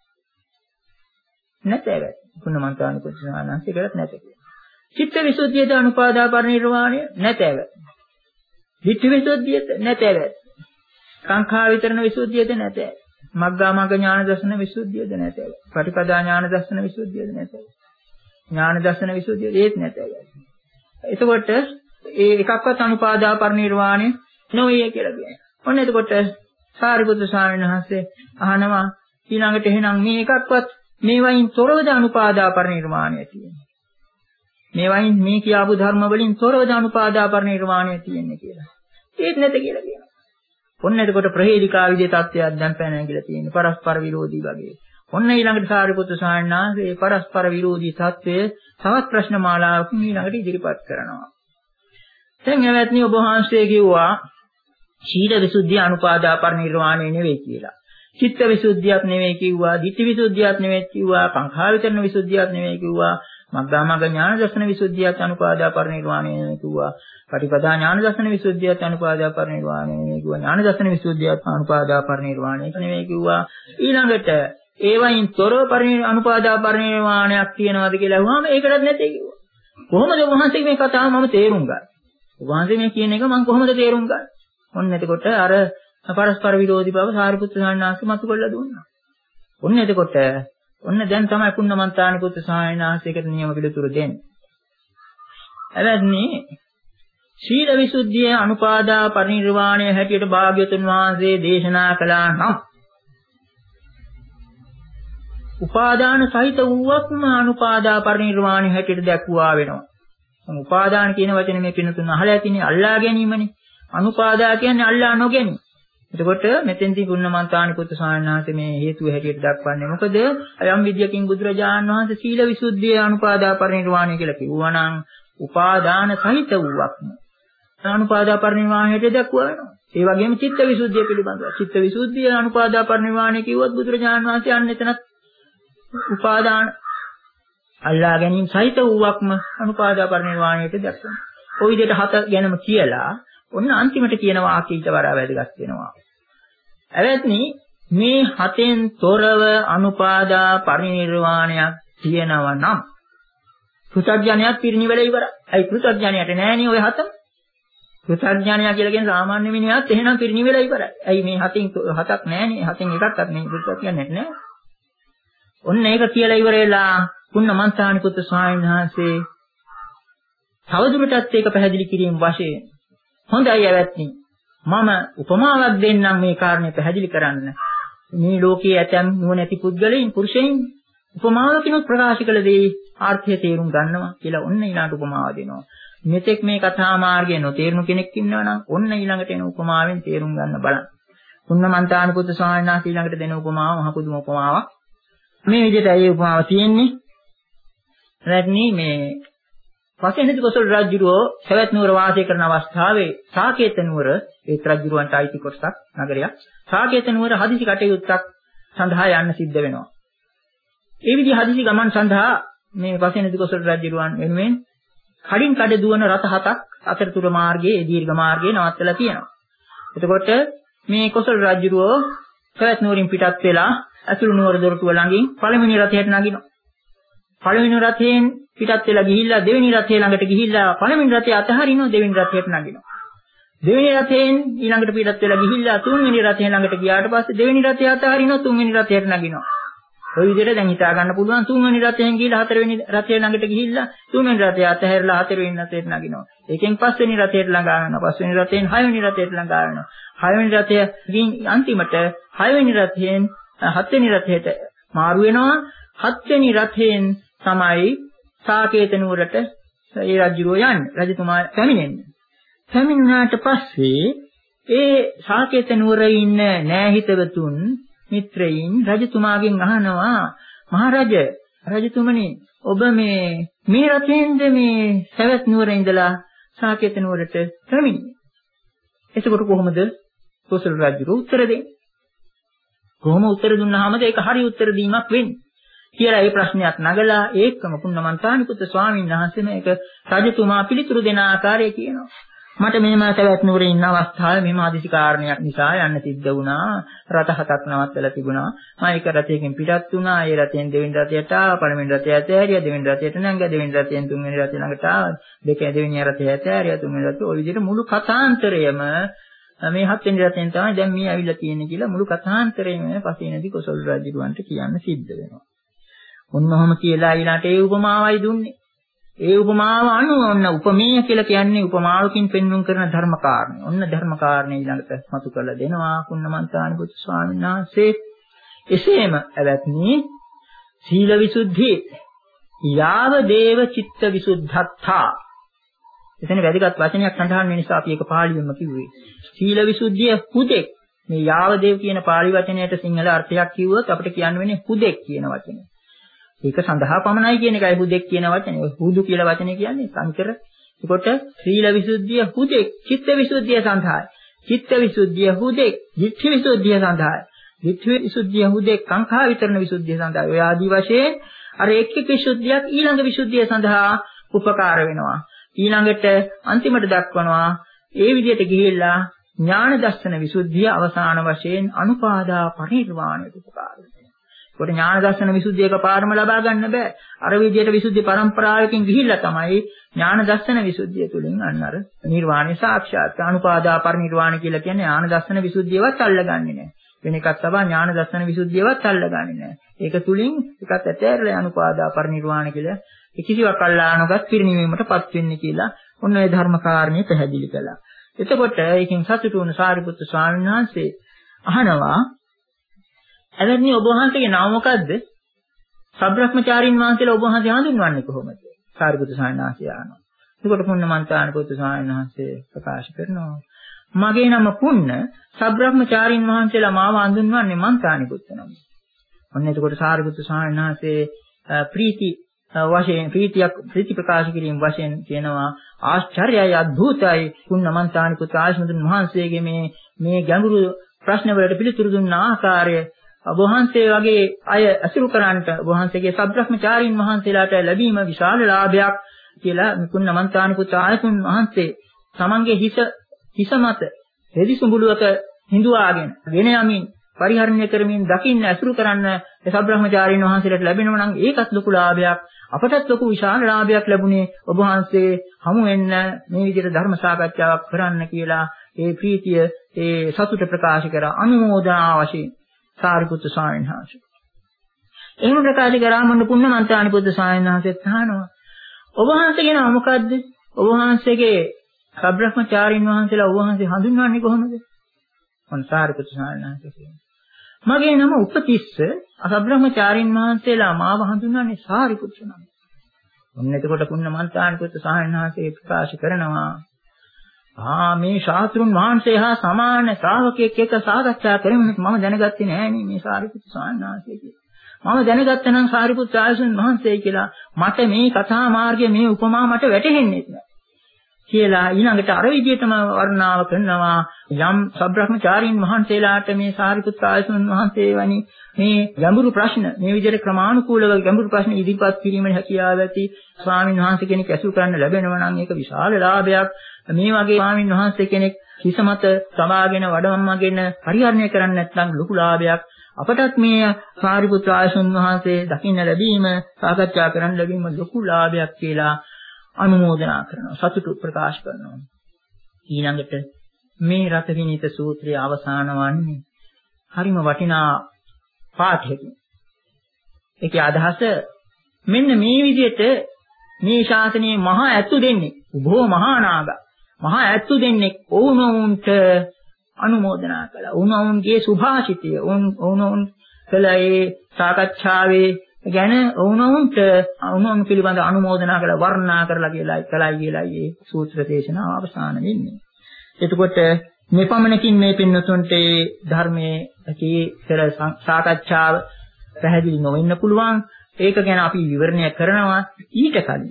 නැතේව. පුන්නමන්තානි පුත්‍ර ස්වාමීන් වහන්සේ කරත් නැතේ. චිත්ත විසුද්ධියද අනුපාදා පරිනිර්වාණය නැතේව. ditthi විසුද්ධියද නැතේව. සංඛා විතරණ විසුද්ධියද නැතේ. මග්ගා මග්ග ඥාන දර්ශන විසුද්ධියද නැතේ. පටිපදා ඥාන දර්ශන විසුද්ධියද නැතේ. ඥාන දර්ශන විසුද්ධියද ඒත් නැතේ. එතකොට ඒ එකක්වත් අනුපාදා පරිනිර්වාණය නොවේ කියලා කියනවා. ඔන්න එතකොට සාරිපුත්‍ර ස්වාමීන් වහන්සේ අහනවා ඊළඟට එහෙනම් මේ එකක්වත් මේවයින් තොරවද අනුපාදා පරිනිර්වාණය තියෙන්නේ. මේවයින් මේ කියාපු ධර්ම වලින් තොරවද අනුපාදා පරිනිර්වාණය තියෙන්නේ කියලා. ඒත් නැත කියලා කියනවා. ඔන්න එතකොට ප්‍රහේලිකා විදිහේ තත්ත්වයක් දැන් පැන නැගිලා තියෙන්නේ පරස්පර විරෝධී වගේ. ඔන්න ඊළඟට සාරිපුත්‍ර ස්වාමීන් වහන්සේ මේ පරස්පර විරෝධී තත්ත්වය තවත් ප්‍රශ්න මාලාවකින් ඊළඟට ඉදිරිපත් කරනවා. දැන් එවත්නි ඔබ වහන්සේ කිව්වා ශීල විසුද්ධිය අනුපාදා පරිනිර්වාණය නෙවෙයි කියලා. චිත්ත විසුද්ධියක් නෙවෙයි කිව්වා, ditthi විසුද්ධියක් නෙවෙයි කිව්වා, සංඛා විතරණ විසුද්ධියක් නෙවෙයි කිව්වා, මග්ගා මග්ග ඥාන දර්ශන විසුද්ධියක් අනුපාදා පරිනිර්වාණය නෙවෙයි කිව්වා. පටිපදා ඥාන දර්ශන විසුද්ධියක් අනුපාදා පරිනිර්වාණය නෙවෙයි කිව්වා. ඥාන දර්ශන විසුද්ධියක් අනුපාදා පරිනිර්වාණය නෙවෙයි කිව්වා. ඊළඟට ඒවයින් තොරව පරිණි අනුපාදා පරිනිර්වාණයක් තියනවාද කියලා අහුවාම ඒකටත් නැtei කිව්වා. කොහොමද වහන්සේ මේ කතාව මම තේරුම් ගන්නේ? වහන්සේ මේ කියන එක මම කොහොමද තේරුම් ගන්නේ? ඔන්න එතකොට අර පරස්පර විරෝධී බව සාරිපුත්‍ර ස්වාමීන් වහන්සේ මතු කරලා දුන්නා. ඔන්න එතකොට ඔන්න දැන් තමයි පුන්නමන්තානි පුත්‍ර ස්වාමීන් වහන්සේකට නියම පිළිතුරු දෙන්නේ. එවත්නි ශීල විසුද්ධිය අනුපාදා පරිනිර්වාණය හැටියට භාග්‍යවතුන් වහන්සේ දේශනා කළා නම් උපාදාන සහිත වූවක්ම අනුපාදා පරිනිර්වාණය හැටියට දැක්වුවා වෙනවා. උපාදාන කියන වචනේ මේ පිනතුන අහලා ඇතිනේ අල්ලා ගැනීමනේ. අනුපාදා කියන්නේ අල්ලා නොගැනීම. එතකොට මෙතෙන්දී පුන්නමන්තානි පුත්‍ර ස්වාමීන් වහන්සේ මේ හේතුව හැටියට දක්වන්නේ මොකද? යම් විද්‍යකින් බුදුරජාණන් වහන්සේ සීල විසුද්ධිය අනුපාදා පරිනිර්වාණය කියලා කිව්වා නම් උපාදාන සහිත වූවක්ම අනුපාදා පරිනිර්වාණය හැටියට දැක්වුවා වෙනවා. ඒ වගේම චිත්ත විසුද්ධිය පිළිබඳව චිත්ත විසුද්ධිය අනුපාදා පරිනිර්වාණය කිව්වොත් බුදුරජාණන් වහන්සේ අන්න එතනත් උපාදාන අල්ලා ගැනීම සහිත වූවක්ම අනුපාදා පරිනිර්වාණයට දැක්වෙනවා. ওই විදිහට හත ගැනම කියලා ඔන්න අන්තිමට කියන වාක්‍යයට වඩා වැදගත් වෙනවා. එවත්නි මේ හතෙන් තොරව අනුපාදා පරිනිර්වාණයක් තියෙනවා නම් පෘථග්ජනයත් පිරිනිවෙලා ඉවරයි. අයි පෘථග්ජනයට නෑනේ ඔය හතම. පෘථග්ජනයා කියලා කියන සාමාන්‍ය මිනිහත් එහෙනම් පිරිනිවෙලා ඉවරයි. අයි මේ හතෙන් හතක් නෑනේ. හතෙන් එකක්වත් නේ පෘථග්ජනයක් නෑ. ඔන්න ඒක කියලා ඉවර වෙලා පුන්නමන්තානිපුත්තු ස්වාමීන් වහන්සේ තවදුරටත් ඒක පැහැදිලි කිරීම වශයෙන් හොඳයි ඇවැත්නි මම උපමාවක් දෙන්නම් මේ කාරණේ පැහැදිලි කරන්න. මේ ලෝකයේ ඇතැම් නුවණැති පුද්ගලයන් පුරුෂයන් උපමාවකින් ප්‍රකාශ කළ දේ ආර්ථය තේරුම් ගන්නවා කියලා ඔන්න ඊළඟට උපමාව දෙනවා. මෙතෙක් මේ කතා මාර්ගයේ නොතේරුණු කෙනෙක් ඉන්නවා නම් ඔන්න ඊළඟට එන උපමාවෙන් තේරුම් ගන්න බලන්න. පුන්නමන්තානිපුත්තු ස්වාමීන් වහන්සේ ඊළඟට දෙන උපමාව මහ පුදුම උපමාවක්. මේ විදිහට ඒ උපමාව තියෙන්නේ. රැග්නි මේ පසේනදි කොසල් රජුරෝ සවැත් නුවර වාසය කරන අවස්ථාවේ සාකේත නුවර ඒ රජුරවන්ට අයිති කොටසක් නගරයක්. සාකේත නුවර හදිසි කටයුත්තක් සඳහා යන්න සිද්ධ වෙනවා. ඒ විදිහ හදිසි ගමන් සඳහා මේ පසේනදි කොසල් රජුරවන් වෙනුවෙන් කඩින් කඩ දුවන රථ හතක් අතරතුර මාර්ගයේ දීර්ඝ මාර්ගයේ නවත්තලා තියෙනවා. එතකොට මේ කොසල් රජුරෝ සවැත් නුවරින් පිටත් වෙලා අසුළු නුවර දොරටුව ළඟින් පළවෙනි රථයට නගිනවා. පළවෙනි රථයෙන් පිටත් වෙලා ගිහිල්ලා දෙවෙනි රථය ළඟට ගිහිල්ලා පළවෙනි රථය අතහරිනවා දෙවෙනි රථයට නගිනවා. දෙවෙනි රථයෙන් ඊළඟට පිටත් වෙලා ගිහිල්ලා තුන්වෙනි රථය ළඟට ගියාට පස්සේ දෙවෙනි රථය අතහරිනවා තුන්වෙනි රථයට නගිනවා. ඔය විදිහට දැන් හිතා ගන්න පුළුවන් තුන්වෙනි රථයෙන් ගිහිල්ලා හතරවෙනි රථය ළඟට ගිහිල්ලා තුන්වෙනි රථය අතහැරලා හතරවෙනි රථයට නගිනවා. ඒකෙන් පස්වෙනි රථයට ළඟා වෙනවා. පස්වෙනි රථයෙන් හයවෙනි රථයට ළඟා වෙනවා. හයවෙනි රථය අන්තිමට හයවෙනි රථයෙන් හත්වෙනි රථයට මාරු වෙනවා. හත්වෙනි රථයෙන් තමයි සාකේත නුවරට ඒ රජුරෝ යන්නේ. රජතුමා පැමිණෙන්නේ. පැමිණුණාට පස්සේ ඒ සාකේත නුවරේ ඉන්න නෑහිතවතුන් මිත්‍රයින් රජතුමාගෙන් අහනවා මහරජ රජතුමනි ඔබ මේ මේ රථයෙන්ද මේ සවැත් නුවරේ ඉඳලා සාකේත නුවරට පැමිණෙන්නේ. එතකොට කොහොමද කොසල් රජුරෝ උත්තර දෙන්නේ? කොහොම උත්තර දුන්නාමද ඒක හරි උත්තර දීමක් වෙන්නේ කියලා ඒ ප්‍රශ්නයක් නගලා ඒකම පුන්නමන්තානිපුත්තු ස්වාමීන් වහන්සේ මේක රජතුමා පිළිතුරු දෙන ආකාරය කියනවා. මට මෙහෙම සවැත් නුවරේ ඉන්න අවස්ථාවේ මෙහෙම ආදිසි කාරණයක් නිසා යන්න සිද්ධ වුණා. රථ හතක් නවත්තලා තිබුණා. මම එක රථයකින් පිටත් වුණා. ඒ රථයෙන් දෙවෙනි රථයට ආවා. පළවෙනි රථය ඇතෑරියා. දෙවෙනි රථයට නැංගා. දෙවෙනි රථයෙන් තුන්වෙනි රථය ළඟට ආවා. දෙකේ දෙවෙනි රථය ඇතෑරියා. තුන්වෙනි රථය ඔය විදිහට මුළු කථාන්තරයම මේ හත්වෙනි රථයෙන් තමයි දැන් මේ ඇවිල්ලා තියෙන්නේ කියලා මුළු කථාන්තරයම පසේනදී කොසල් රජුවන්ට කියන්න සිද්ධ වෙනවා. ඔන්නෝම කියලා ඊළාට ඒ උපමාවයි දුන්නේ. ඒ උපමාව අනුව ඔන්න උපමේය කියලා කියන්නේ උපමාවකින් පෙන්වුම් කරන ධර්ම කාරණේ. ඔන්න ධර්ම කාරණේ ඊළඟට මතු කරලා දෙනවා පුන්නමන්තානිපුත්තු ස්වාමීන් වහන්සේ. එසේම ඇවැත්නි සීල විසුද්ධි යාව දේව චිත්ත විසුද්ධත්තා. එතන වැදගත් වචනයක් සඳහන් වෙන නිසා අපි ඒක පාලියෙන්ම කිව්වේ. සීල විසුද්ධිය හුදෙක්. මේ යාව දේව කියන පාලි වචනයට සිංහල අර්ථයක් කිව්වොත් අපිට කියන්න වෙන්නේ හුදෙක් කියන වචනේ. ඒක සඳහා පමණයි කියන එකයි හුදෙක් කියන වචනේ. හුදු කියලා වචනේ කියන්නේ සංකර. ඒකට සීල විසුද්ධිය හුදෙක්, චිත්ත විසුද්ධිය සඳහායි. චිත්ත විසුද්ධිය හුදෙක්, ධිට්ඨි විසුද්ධිය සඳහායි. ධිට්ඨි විසුද්ධිය හුදෙක්, කාංකා විතරණ විසුද්ධිය සඳහායි. ඔය ආදි වශයෙන් අර එක් එක් විසුද්ධියක් ඊළඟ විසුද්ධිය සඳහා උපකාර වෙනවා. ඊළඟට අන්තිමට දක්වනවා ඒ විදිහට ගිහිල්ලා ඥාන දර්ශන විසුද්ධිය අවසාන වශයෙන් අනුපාදා පරිනිර්වාණයට උපකාර වෙනවා. ඒකට ඥාන දර්ශන විසුද්ධිය එකපාරම ලබා ගන්න බෑ. අර විදිහට විසුද්ධි පරම්පරාවකින් ගිහිල්ලා තමයි ඥාන දර්ශන විසුද්ධිය තුලින් අන්න අර නිර්වාණය සාක්ෂාත්. අනුපාදා පරිනිර්වාණ කියලා කියන්නේ ඥාන දර්ශන විසුද්ධියවත් අල්ලගන්නේ නැහැ. වෙන එකක් තමයි ඥාන දර්ශන විසුද්ධියවත් අල්ලගන්නේ නැහැ. ඒක තුලින් එකක් ඇතෑරලා අනුපාදා පරිනිර්වාණ කියලා කිසිවක් අල්ලානොගත් පිරිනිවීමටපත් වෙන්නේ කියලා ඔන්න ඔය ධර්ම කාරණේ පැහැදිලි කළා. එතකොට ඒකෙන් සතුටු වුණු සාරිපුත්තු ස්වාමීන් වහන්සේ අහනවා එවැනි ඔබ වහන්සේගේ නම මොකද්ද? සබ්‍රහ්මචාරින් වහන්සේලා ඔබ වහන්සේ හඳුන්වන්නේ කොහොමද? සාරිපුත්තු ස්වාමීන් වහන්සේ අහනවා. එතකොට පුන්නමන්තානිපුත්තු ස්වාමීන් වහන්සේ ප්‍රකාශ කරනවා මගේ නම පුන්න සබ්‍රහ්මචාරින් වහන්සේලා මාව හඳුන්වන්නේ මන්තානිපුත්ත නම. ඔන්න එතකොට සාරිපුත්තු ස්වාමීන් වහන්සේ ප්‍රීති වශයෙන් ප්‍රීතියක් ප්‍රීති ප්‍රකාශ කිරීම වශයෙන් කියනවා ආශ්චර්යයි අద్භූතයි පුන්නමන්තානිපුත්ත ආශ්‍රමතුන් වහන්සේගේ මේ මේ ගැඹුරු ප්‍රශ්න වලට පිළිතුරු දුන්න ආකාරය ඔබ වහන්සේ වගේ අය අසුරු කරන්නට ඔබ වහන්සේගේ සබ්‍රහ්මචාරින් වහන්සේලාට ලැබීම විශාල ලාභයක් කියලා පුන්නමන්තානිපුත්ත ආයතුන් වහන්සේ තමන්ගේ හිස හිස මත රෙදි සුඹුලුවක හිඳුවාගෙන ගෙන යමින් පරිහරණය කරමින් දකින්න ඇසුරු කරන්න සබ්‍රහ්මචාරීන් වහන්සේලාට ලැබෙනවා නම් ඒකත් ලොකු ලාභයක්. අපටත් ලොකු විශාල ලාභයක් ලැබුණේ ඔබ වහන්සේ හමු වෙන්න මේ විදිහට ධර්ම සාකච්ඡාවක් කරන්න කියලා ඒ ප්‍රීතිය ඒ සතුට ප්‍රකාශ කර අනුමෝදනා වශයෙන් සාරිපුත්‍ර ස්වාමීන් වහන්සේ. එහෙම ප්‍රකාශ කරාම මොන පුණ්‍යමන්තානිපුත්‍ර ස්වාමීන් වහන්සේත් අහනවා ඔබ වහන්සේ කියන මොකද්ද? ඔබ වහන්සේගේ සබ්‍රහ්මචාරීන් වහන්සේලා ඔබ වහන්සේ හඳුන්වන්නේ කොහොමද? මොන සාරිපුත්‍ර ස්වාමීන් වහන්සේ කියනවා. මගේ නම උපතිස්ස අසබ්‍රහ්මචාරීන් වහන්සේලා මාව හඳුන්වන්නේ සාරිපුත්‍ර නම. ඔන්න එතකොට පුණ්‍යමන්තානිපුත්‍ර ස්වාමීන් වහන්සේ ප්‍රකාශ කරනවා ආ මේ ශාස්ත්‍රුන් වහන්සේ හා සමාන ශ්‍රාවකයෙක් එක්ක සාකච්ඡා කරමින් මම දැනගත්තේ නෑනේ මේ සාරිපුත්‍ර ස්වාමීන් වහන්සේ කියලා. මම දැනගත්තා නම් සාරිපුත්‍ර ආයසුන් වහන්සේ කියලා මට මේ කතා මාර්ගයේ මේ උපමා මට වැටහෙන්නේ නැහැ. කියලා ඊළඟට අර විදිහටම වර්ණාව කරනවා යම් සබ්‍රහ්මචාරීන් වහන්සේලාට මේ සාරිපුත්‍ර ආයසුන් වහන්සේ වැනි මේ ගැඹුරු ප්‍රශ්න මේ විදිහට ක්‍රමානුකූලව ගැඹුරු ප්‍රශ්න ඉදිරිපත් කිරීමේ හැකියාව ඇති ස්වාමීන් වහන්සේ කෙනෙක් ඇසුරු කරන්න ලැබෙනවා නම් ඒක විශාල ලාභයක්. මේ වගේ ස්වාමීන් වහන්සේ කෙනෙක් හිසමත සමාගෙන වඩම්මගෙන පරිහරණය කරන්නේ නැත්නම් ලොකු ලාභයක්. අපටත් මේ සාරිපුත්‍ර ආයසුන් වහන්සේ දකින්න ලැබීම සාකච්ඡා කරන්න ලැබීම ලොකු ලාභයක් කියලා අනුමෝදනා කරනවා සතුටු ප්‍රකාශ කරනවා. ඊළඟට මේ රත විනීත සූත්‍රයේ අවසාන වන්නේ හරිම වටිනා පාඨයකින්. ඒකේ අදහස මෙන්න මේ විදිහට මේ ශාසනයේ මහා ඇත්තු දෙන්නේ උභෝ මහා නාග මහා ඇත්තු දෙන්නේ ඔවුනොවුන්ට අනුමෝදනා කළා. ඔවුනොවුන්ගේ සුභාෂිතය ඔවුනොවුන් කළ ඒ සාකච්ඡාවේ ගැන ඔවුනොවුන්ට ඔවුනොවුන් පිළිබඳ අනුමෝදනා කළ වර්ණනා කරලා කියලා කලයි කියලා මේ සූත්‍ර දේශනාව අවසන් වෙන්නේ. එතකොට මෙපමණකින් මේ පින්නතුන්ට ධර්මයේ ඇති පෙර සාකච්ඡාව පැහැදිලි නොවෙන්න පුළුවන්. ඒක ගැන අපි විවරණය කරනවා ඊට කලින්.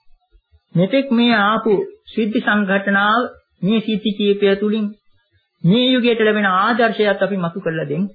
මෙතෙක් මේ ආපු සිද්ධි සංඝටනාව මේ සිද්ධි කීපය තුලින් මේ යුගයට ලැබෙන ආදර්ශයත් අපි මතු කරලා දෙමු.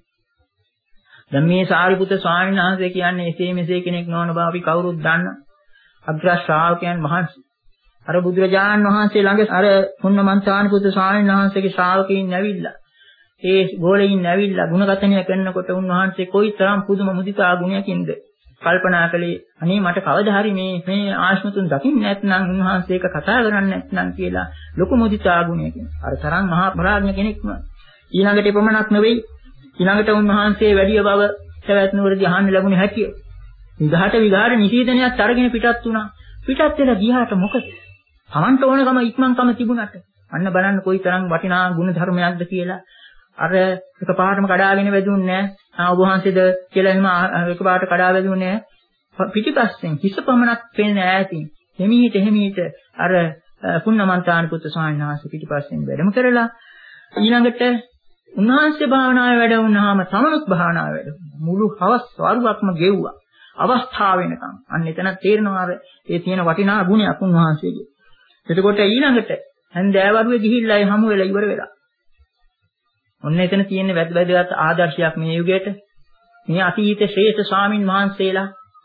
දැන් මේ සාරිපුත්‍ර ස්වාමීන් වහන්සේ කියන්නේ එසේ මෙසේ කෙනෙක් නොවන බව අපි කවුරුත් දන්න. අග්‍ර ශ්‍රාවකයන් වහන්සේ. අර බුදුරජාණන් වහන්සේ ළඟ අර පුන්නමන්තානිපුත්‍ර ස්වාමීන් වහන්සේගේ ශ්‍රාවකයන් ඇවිල්ලා ඒ ගෝලෙයින් ඇවිල්ලා ගුණගතනය කරනකොට උන්වහන්සේ කොයිතරම් පුදුම මුදිතා ගුණයකින්ද කල්පනා කළේ අනේ මට කවදා හරි මේ මේ ආශ්මතුන් දකින්න නැත්නම් උන්වහන්සේ එක කතා කරන්නේ නැත්නම් කියලා ලොකු මුදිතා ගුණයකින් අර තරම් මහා ප්‍රඥා කෙනෙක්ම ඊළඟට එපමණක් නෙවෙයි ඊළඟට උන්වහන්සේ වැඩි බව සවැත් නුවරදී අහන්න ලැබුණේ හැටිය. විඝාට විඝාට නිශීදනයත් අරගෙන පිටත් වුණා. පිටත් වෙලා ගියාට මොකද? Tamanට ඕනකම ඉක්මන්කම තිබුණාට අන්න බලන්න කොයිතරම් වටිනා ගුණ ධර්මයක්ද කියලා. අර එකපාරටම කඩාගෙන වැදුන්නේ නැහැ. ආ ඔබ වහන්සේද කියලා එහෙම එකපාරට කඩා වැදුන්නේ නැහැ. පිටිපස්සෙන් හිස පමණක් පෙනෙන ඈතින් හිමීට හිමීට අර පුන්නමන්තානිපුත්‍ර ස්වාමීන් වහන්සේ පිටිපස්සෙන් වැඩම කරලා ඊළඟට උන්වහන්සේ භාවනාවේ වැඩ වුණාම තමනුත් භාවනාවේ වැඩ වුණා. මුළු හවස් වරුවක්ම ගෙව්වා. අවස්ථාව වෙනකම්. අන්න එතන තේරෙනවා අර ඒ තියෙන වටිනා ගුණයක් උන්වහන්සේගේ. එතකොට ඊළඟට හන්දෑවරුවේ ගිහිල්ලා ඒ හමු වෙලා ඉවර වෙලා. ඔන්න එතන තියෙන වැදගත් ආදර්ශයක් මේ යුගයට. මේ අතීත ශ්‍රේෂ්ඨ ස්වාමින් වහන්සේලා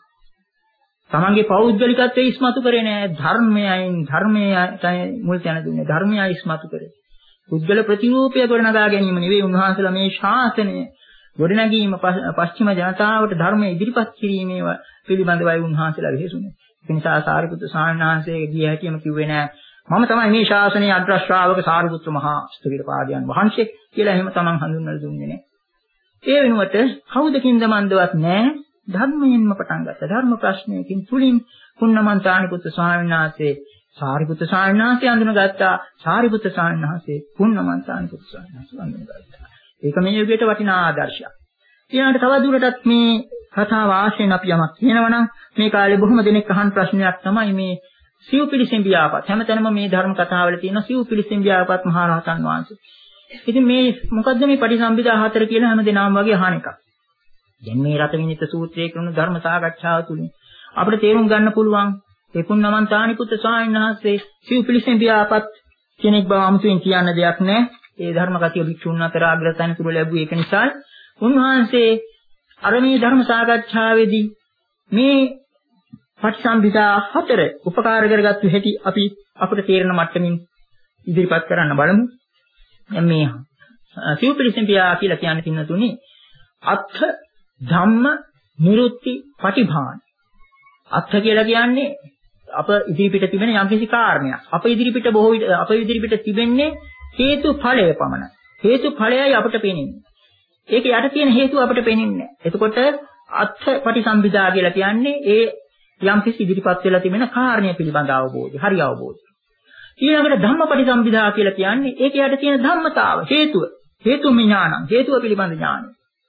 තමන්ගේ පෞද්ගලිකත්වයේ ඉස්මතු කරේ නෑ. ධර්මයෙන් ධර්මයයි මුල් තැන දුන්නේ. ධර්මයයි ඉස්මතු කරේ. පුද්ගල ප්‍රතිරූපය ගොඩනගා ගැනීම නෙවෙයි උන්වහන්සේලා මේ ශාසනය ගොඩනැගීම පශ්චිම ජනතාවට ධර්මය ඉදිරිපත් කිරීමේ පිළිබඳවයි උන්වහන්සේලා විශේෂුනේ. ඒ නිසා සාරිපුත්‍ර ස්වාමීන් වහන්සේ ගිය හැටිම කිව්වේ නෑ මම තමයි මේ ශාසනයේ අග්‍ර ශ්‍රාවක සාරිපුත්‍ර මහා ස්ථවිරපාදයන් වහන්සේ කියලා එහෙම තමන් හඳුන්වලා දුන්නේ නෑ. ඒ වෙනුවට කවුද කින්දමන්දවත් නෑ ධර්මයෙන්ම පටන් ගත්තා. ධර්ම ප්‍රශ්නයකින් තුලින් පුන්නමන්තානිපුත්‍ර ස්වාමීන් වහන්සේ සාරිපුත්‍ර ස්වාමීන් වහන්සේ අඳුනගත්තා. සාරිපුත්‍ර ස්වාමීන් වහන්සේ පුන්නමන්තානිපුත්‍ර ස්වාමීන් වහන්සේ අඳුනගත්තා. ඒක මේ යුගයට වටිනා ආදර්ශයක්. ඊළඟට තවදුරටත් මේ කතාව ආශ්‍රයෙන් අපි යමක් කියනවා නම් මේ කාලේ බොහොම දෙනෙක් අහන ප්‍රශ්නයක් තමයි මේ සිව් පිළිසෙම්බියාපත්. හැමතැනම මේ ධර්ම කතාවල තියෙන සිව් පිළිසෙම්බියාපත් මහා රහතන් වහන්සේ. ඉතින් මේ මොකද්ද මේ පටිසම්භිදා හතර කියලා හැමදෙනාම වගේ අහන එකක්. දැන් මේ රතවිනිත සූත්‍රයේ කරන ධර්ම සාකච්ඡාව තුළින් අපිට තේරුම් ගන්න පුළුවන් ඒ පුන්නමන්තානිපුත්‍ර ස්වාමීන් වහන්සේ සිව් පිළිසෙම්බියාපත් කෙනෙක් බව අමුතුවෙන් කියන්න දෙයක් නැහැ. ඒ ධර්ම කතිය භික්ෂුන් අතර අග්‍රතනතුරු ලැබුවේ ඒක නිසා උන්වහන්සේ අර මේ ධර්ම සාකච්ඡාවේදී මේ පටිසම්භිදා හතර උපකාර කරගත්තු හැටි අපි අපිට තේරෙන මට්ටමින් ඉදිරිපත් කරන්න බලමු. දැන් මේ සිව්පිලිසිම්පියා කියලා කියන්නේ පින්නතුනි අත්ථ ධම්ම නිරුත්ති පටිභාන. අත්ථ කියලා කියන්නේ අප ඉදිරිපිට තිබෙන යම්කිසි කාරණයක්. අප ඉදිරිපිට බොහෝ විට අප ඉදිරිපිට තිබෙන්නේ හේතු ඵලය පමණයි. හේතු ඵලයයි අපට පේන්නේ. ඒක යට තියෙන හේතුව අපට පේන්නේ නැහැ. එතකොට අත්ථ පටිසම්භිදා කියලා කියන්නේ ඒ යම්කිසි ඉදිරිපත් වෙලා තිබෙන කාරණය පිළිබඳ අවබෝධය, හරි අවබෝධය. ඊළඟට ධම්මපටිසම්භිදා කියලා කියන්නේ ඒක යට තියෙන ධම්මතාව, හේතුව, හේතු විඥානං, හේතුව පිළිබඳ ඥානය.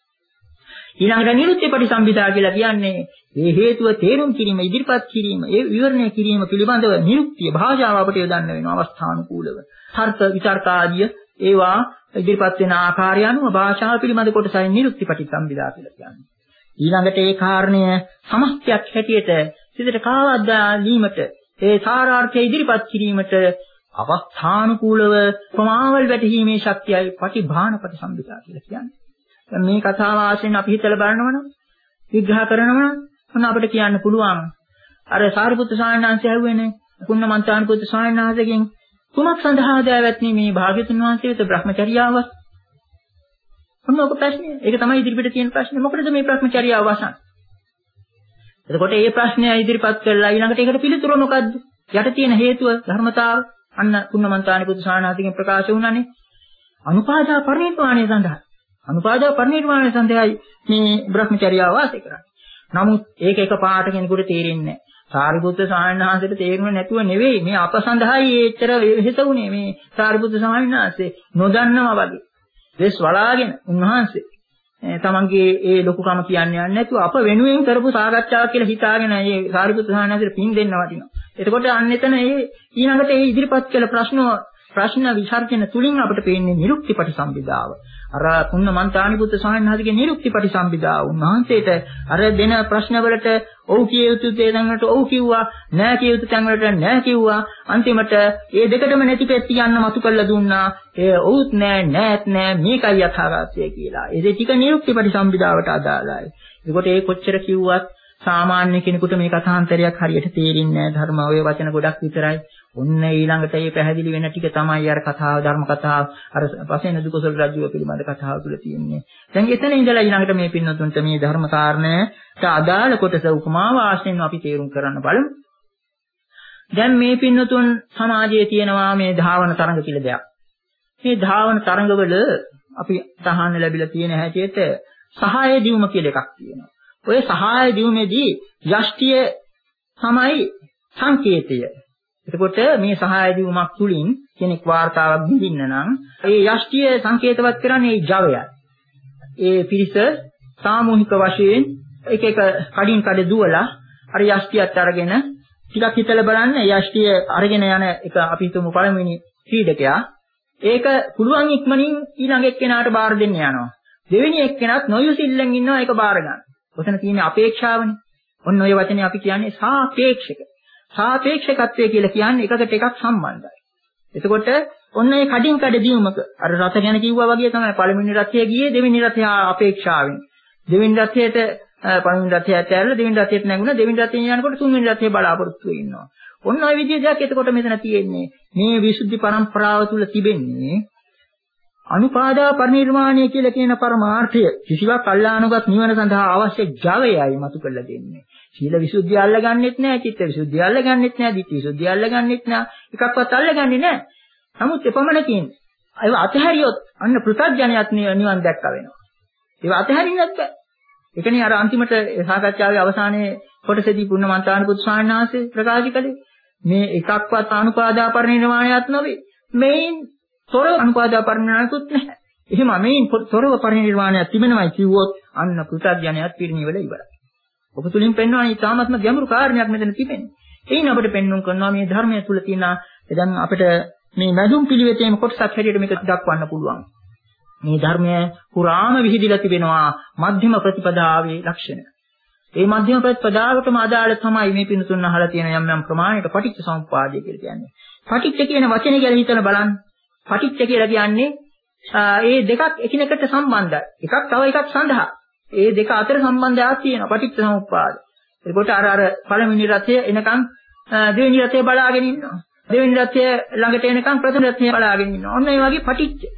ඊළඟට නිරුක්තිපටිසම්භිදා කියලා කියන්නේ මේ හේතුව තේරුම් කිරීම, ඉදිරිපත් කිරීම, ඒ විවරණය කිරීම පිළිබඳව නිරුක්තිය භාෂාව අපට යොදන්න වෙනවා අවස්ථානුකූලව. තර්ක විතර්ක ආදිය ඒවා ඉදිරිපත් වෙන ආකාරය අනුව භාෂාව පිළිබඳ කොටසයි නිරුක්තිපටිසම්භිදා කියලා කියන්නේ. ඊළඟට ඒ කාරණය සමස්තයක් හැටියට සිතට කාවද්දාලීමට ඒ සාරාර්ථය ඉදිරිපත් කිරීමට අවස්ථානුකූලව ප්‍රමාවල් වැටහීමේ ශක්තියයි පටිභාන පටිසම්භිදා කියලා කියන්නේ. දැන් මේ කතාව ආශ්‍රයෙන් අපි හිතලා බලනවනම් විග්‍රහ කරනවා නම් අපිට කියන්න පුළුවන් අර සාරිපුත්‍ර ස්වාමීන් වහන්සේ ඇහුවේනේ පුන්නමන්තානුපුත්‍ර ස්වාමීන් වහන්සේගෙන් කුමක් සඳහාද ඇවැත්නි මේ භාග්‍යතුන් වහන්සේට බ්‍රහ්මචර්යාව? ඔන්න ඔක ප්‍රශ්නේ. ඒක තමයි ඉදිරිපිට තියෙන ප්‍රශ්නේ. මොකටද මේ බ්‍රහ්මචර්යාව වසන්? එතකොට මේ ප්‍රශ්නය ඉදිරිපත් කරලා ඊළඟට ඒකට පිළිතුර මොකද්ද? යට තියෙන හේතුව ධර්මතාව අන්න පුන්නමන්තානුපුත්‍ර ස්වාමීන් වහන්සේගෙන් ප්‍රකාශ වුණානේ. අනුපාදා පරිණිරවාණය සඳහා. අනුපාදා පරිණිරවාණය සඳහායි මේ බ්‍රහ්මචර්යාව වාසය කරන්නේ. නමුත් ඒක එක පාට කෙනෙකුට තේරෙන්නේ නැහැ. සාරිපුත්‍ර ස්වාමීන් වහන්සේට තේරුනේ නැතුව නෙවෙයි මේ අප සඳහායි ඒච්චර වෙහෙස වුණේ මේ සාරිපුත්‍ර ස්වාමීන් වහන්සේ නොදන්නවා වගේ. දෙස් වලාගෙන උන්වහන්සේ තමන්ගේ ඒ ලොකුකම කියන්නේ යන්නේ නැතුව අප වෙනුවෙන් කරපු සාකච්ඡාවක් කියලා හිතාගෙන මේ සාරිපුත්‍ර ස්වාමීන් වහන්සේට පින් දෙන්න වටිනවා. එතකොට අන්න එතන ඒ ඊළඟට ඒ ඉදිරිපත් කළ ප්‍රශ්න ප්‍රශ්න විචාරකන තුලින් අපිට පේන්නේ නිරුක්තිපටිසම්භිදාව. අර පුන්නමන්තානිපුත්‍ර ස්වාමීන් වහන්සේගේ නිරුක්තිපටිසම්භිදාව උන්වහන්සේට අර දෙන ප්‍රශ්නවලට ඔව් කිය යුතු තැන්වලට ඔව් කිව්වා, නෑ කිය යුතු තැන්වලට නෑ කිව්වා. අන්තිමට මේ දෙකටම නැති පෙත්ති යන්න මතු කරලා දුන්නා. ඒ ඔව්ත් නෑ නෑත් නෑ මේකයි යථාර්ථය කියලා. ඒ දෙක ටික නිරුක්තිපටිසම්භිදාවට අදාළයි. ඒකට ඒ කොච්චර කිව්වත් සාමාන්‍ය කෙනෙකුට මේ කථාන්තරයක් හරියට තේරෙන්නේ නැහැ. ධර්ම ඔය වචන ගොඩක් විතරයි. ඔන්න ඊළඟට මේ පැහැදිලි වෙන ටික තමයි අර කතාව ධර්ම කතාව අර පසේන දුකසල රජුව පිළිබඳ කතාව තුළ තියෙන්නේ. දැන් එතන ඉඳලා ඊළඟට මේ පින්නතුන්ට මේ ධර්ම කාරණයට අදාළ කොටස උපමාව ආශ්‍රයෙන් අපි තේරුම් කරන්න බලමු. දැන් මේ පින්නතුන් සමාජයේ තියෙනවා මේ ධාවන තරඟ කියලා දෙයක්. මේ ධාවන තරඟවල අපි තහන්න ලැබිලා තියෙන හැටියට සහාය දියුම කියලා එකක් තියෙනවා. ඔය සහාය දියුමේදී යෂ්ටිය තමයි සංකේතය. එතකොට මේ සහාය දියුමක් තුලින් කෙනෙක් වාර්තාවක් දින්න නම් ඒ යෂ්ටිය සංකේතවත් කරන්නේ ජවයයි. ඒ පිරිස සාමූහික වශයෙන් එක එක කඩින් කඩ දුවලා අර යෂ්ටියත් අරගෙන ටිකක් හිතලා බලන්න යෂ්ටිය අරගෙන යන එක අපි හිතමු පළවෙනි ක්‍රීඩකයා ඒක පුළුවන් ඉක්මනින් ඊළඟ එක්කෙනාට බාර දෙන්න යනවා. දෙවෙනි එක්කෙනාත් නොයුසිල්ලෙන් ඉන්නවා ඒක බාර ගන්න. ඔතන තියෙන අපේක්ෂාවනේ. ඔන්න ඔය වචනේ අපි කියන්නේ සාපේක්ෂක. සාපේක්ෂකත්වය කියලා කියන්නේ එකකට එකක් සම්බන්ධයි. එතකොට ඔන්න ඒ කඩින් කඩ දියුමක අර රථ ගැන කිව්වා වගේ තමයි පළවෙනි රථය ගියේ දෙවෙනි රථය අපේක්ෂාවෙන්. දෙවෙනි රථයට පළවෙනි රථයට ඇරලා දෙවෙනි රථයට නැගුණා දෙවෙනි රථයෙන් යනකොට තුන්වෙනි රථය බලාපොරොත්තු වෙ ඉන්නවා. ඔන්න ඔය විදිහේ දෙයක් එතකොට මෙතන තියෙන්නේ. මේ විසුද්ධි පරම්පරාව තුල තිබෙන්නේ අනුපාදා පරිනිර්වාණය කියලා කියන පරමාර්ථය කිසිවක් අල්ලානුගත් නිවන සඳහා අවශ්‍ය ජවයයි මතු කරලා දෙන්නේ. සීල විසුද්ධිය අල්ලගන්නෙත් නැහැ, චිත්ත විසුද්ධිය අල්ලගන්නෙත් නැහැ, ධිට්ඨි විසුද්ධිය අල්ලගන්නෙත් නැහැ. එකක්වත් අල්ලගන්නේ නැහැ. නමුත් එපමණකින් ඒව අතහැරියොත් අන්න පෘථග්ජනයත් නිවන් දැක්ක වෙනවා. ඒව අතහැරින්නත් බෑ. ඒකනේ අර අන්තිමට සාකච්ඡාවේ අවසානයේ කොටසදී පුන්නමන්තානුපුත් ස්වාමීන් වහන්සේ ප්‍රකාශ කළේ මේ එකක්වත් අනුපාදා පරිනිර්වාණයක් නොවේ. මේන් තොර අනුපාදා පරිණාමකුත් නැහැ. එහෙම මේන් තොරව පරිණිරවාණයක් තිබෙනවයි කිව්වොත් අන්න පෘථග්ජනයත් පිරිනිවල ඉවරයි. ඔබ තුලින් පෙන්වන ඉතාමත්ම ගැඹුරු කාරණයක් මෙතන තිබෙනවා. එයින් අපිට පෙන්වන්න කරනවා මේ ධර්මය තුල තියෙන දැන් අපිට මේ මැදුම් පිළිවෙතේම කොටසක් හැටියට මේක දක්වන්න පුළුවන්. මේ ධර්මය පුරාම විහිදිලා තිබෙනවා මධ්‍යම ප්‍රතිපදාවේ ලක්ෂණ. ඒ මධ්‍යම ප්‍රතිපදාවටම අදාළ තමයි මේ පින්තුන් අහලා තියෙන යම් යම් ප්‍රමාණයක පටිච්ච සමුප්පාදය කියලා කියන්නේ. පටිච්ච කියන වචනේ ගැන හිතලා බලන්න. පටිච්ච කියලා කියන්නේ ඒ දෙකක් එකිනෙකට සම්බන්ධයි. එකක් තව එකක් සඳහා. ඒ දෙක අතර සම්බන්ධයක් තියෙනවා පටිච්ච සමුප්පාද. ඒකට අර අර පළවෙනි රථය එනකන් දෙවෙනි රථය බලාගෙන ඉන්නවා. දෙවෙනි රථය ළඟට එනකන් ප්‍රථම රථය බලාගෙන ඉන්නවා. ඔන්න ඒ වගේ පටිච්ච.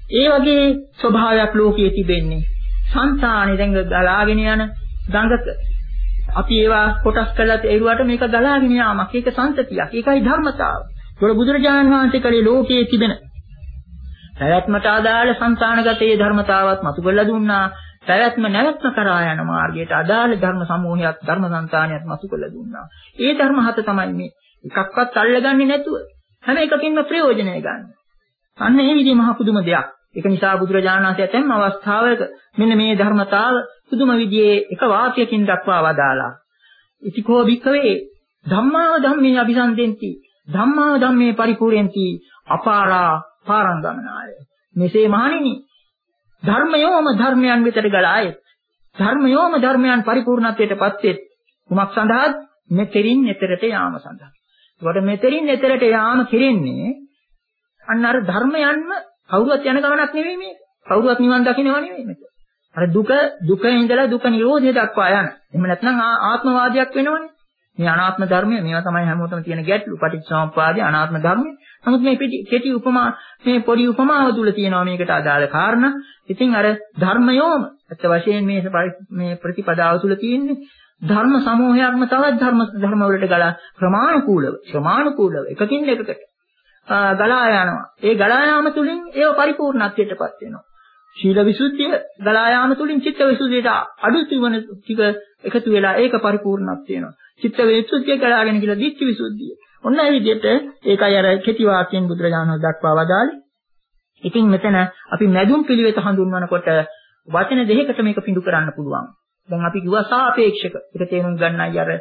ඒ වගේ ස්වභාවයක් ලෝකයේ තිබෙන්නේ. සංසානේ දැන් ගලාගෙන යන ගඟක අපි ඒවා කොටස් කරලා ඒරුවට මේක ගලාගෙන යාමක්. ඒක සංතතියක්. ඒකයි ධර්මතාව. ඒක බුදුරජාණන් වහන්සේ කලේ ලෝකයේ තිබෙන පැවැත්මට අදාළ සංසානගතයේ ධර්මතාවත් මතු කරලා දුන්නා. පැවැත්ම නැවැත්ම කරා යන මාර්ගයට අදාළ ධර්ම සමූහයක් ධර්ම සංතානියක් මතු කරලා දුන්නා. ඒ ධර්ම හත තමයි මේ. එකක්වත් අල්ලගන්නේ නැතුව හැම එකකින්ම ප්‍රයෝජනය ගන්න. අන්න ඒ විදිහේ මහ පුදුම දෙයක්. ඒක නිසා බුදුරජාණන් වහන්සේ ඇතැම් අවස්ථාවක මෙන්න මේ ධර්මතාව පුදුම විදිහේ එක වාක්‍යකින් දක්වා වදාලා. ඉතිකෝ භික්ඛවේ ධම්මාව ධම්මේ අபிසන්දෙන්ති ධම්මාව ධම්මේ පරිපූර්ණෙන්ති අපාරා පාරංගමනාය. මෙසේ මහණෙනි ධර්මයෝම ධර්මයන් වෙතට ගලායේ ධර්මයෝම ධර්මයන් පරිපූර්ණත්වයටපත් වේ. කුමක් සඳහාද? මෙතරින් එතරට යාම සඳහා. ඒකට මෙතරින් එතරට යාම කෙරෙන්නේ අන්න අර ධර්මයන්ම කවුරුවත් යන ගමනක් නෙවෙයි මේක. කවුරුවත් නිවන් දකින්නව නෙවෙයි මේක. අර දුක දුකේ ඉඳලා දුක නිරෝධය දක්වා යන. එහෙම නැත්නම් ආත්මවාදයක් වෙනවනේ. මේ අනාත්ම ධර්මය මේවා තමයි හැමෝටම තියෙන ගැටලු. පටිච්චසමුප්පාදේ අනාත්ම ධර්මය. නමුත් මේ කෙටි උපමා මේ පොඩි උපමාව තුල තියෙනවා මේකට අදාළ කාරණා. ඉතින් අර ධර්මයෝම අත් වශයෙන් මේ මේ ප්‍රතිපදාව තුල තියෙන්නේ ධර්ම සමූහයක්ම තවත් ධර්ම ධර්ම වලට ගලා ප්‍රමාණිකූලව ප්‍රමාණිකූලව එකකින් එකකට ගලා යනවා. ඒ ගලා යාම තුලින් ඒව පරිපූර්ණත්වයටපත් වෙනවා. ශීල විසුද්ධිය ගලා යාම තුලින් චිත්ත විසුද්ධියට අඩු තිබෙන ටික එකතු වෙලා ඒක පරිපූර්ණත්ව වෙනවා. චිත්ත විසුද්ධිය ගලාගෙන කියලා දිට්ඨි විසුද්ධිය. ඔන්න ඒ විදිහට ඒකයි අර කෙටි වාක්‍යයෙන් බුදුරජාණන් වහන්සේ දක්වා වදාළේ. ඉතින් මෙතන අපි මැදුම් පිළිවෙත හඳුන්වනකොට වචන දෙකකට මේක පිටු කරන්න පුළුවන්. දැන් අපි කිව්වා සාපේක්ෂක. ඒක තේරුම් ගන්නයි අර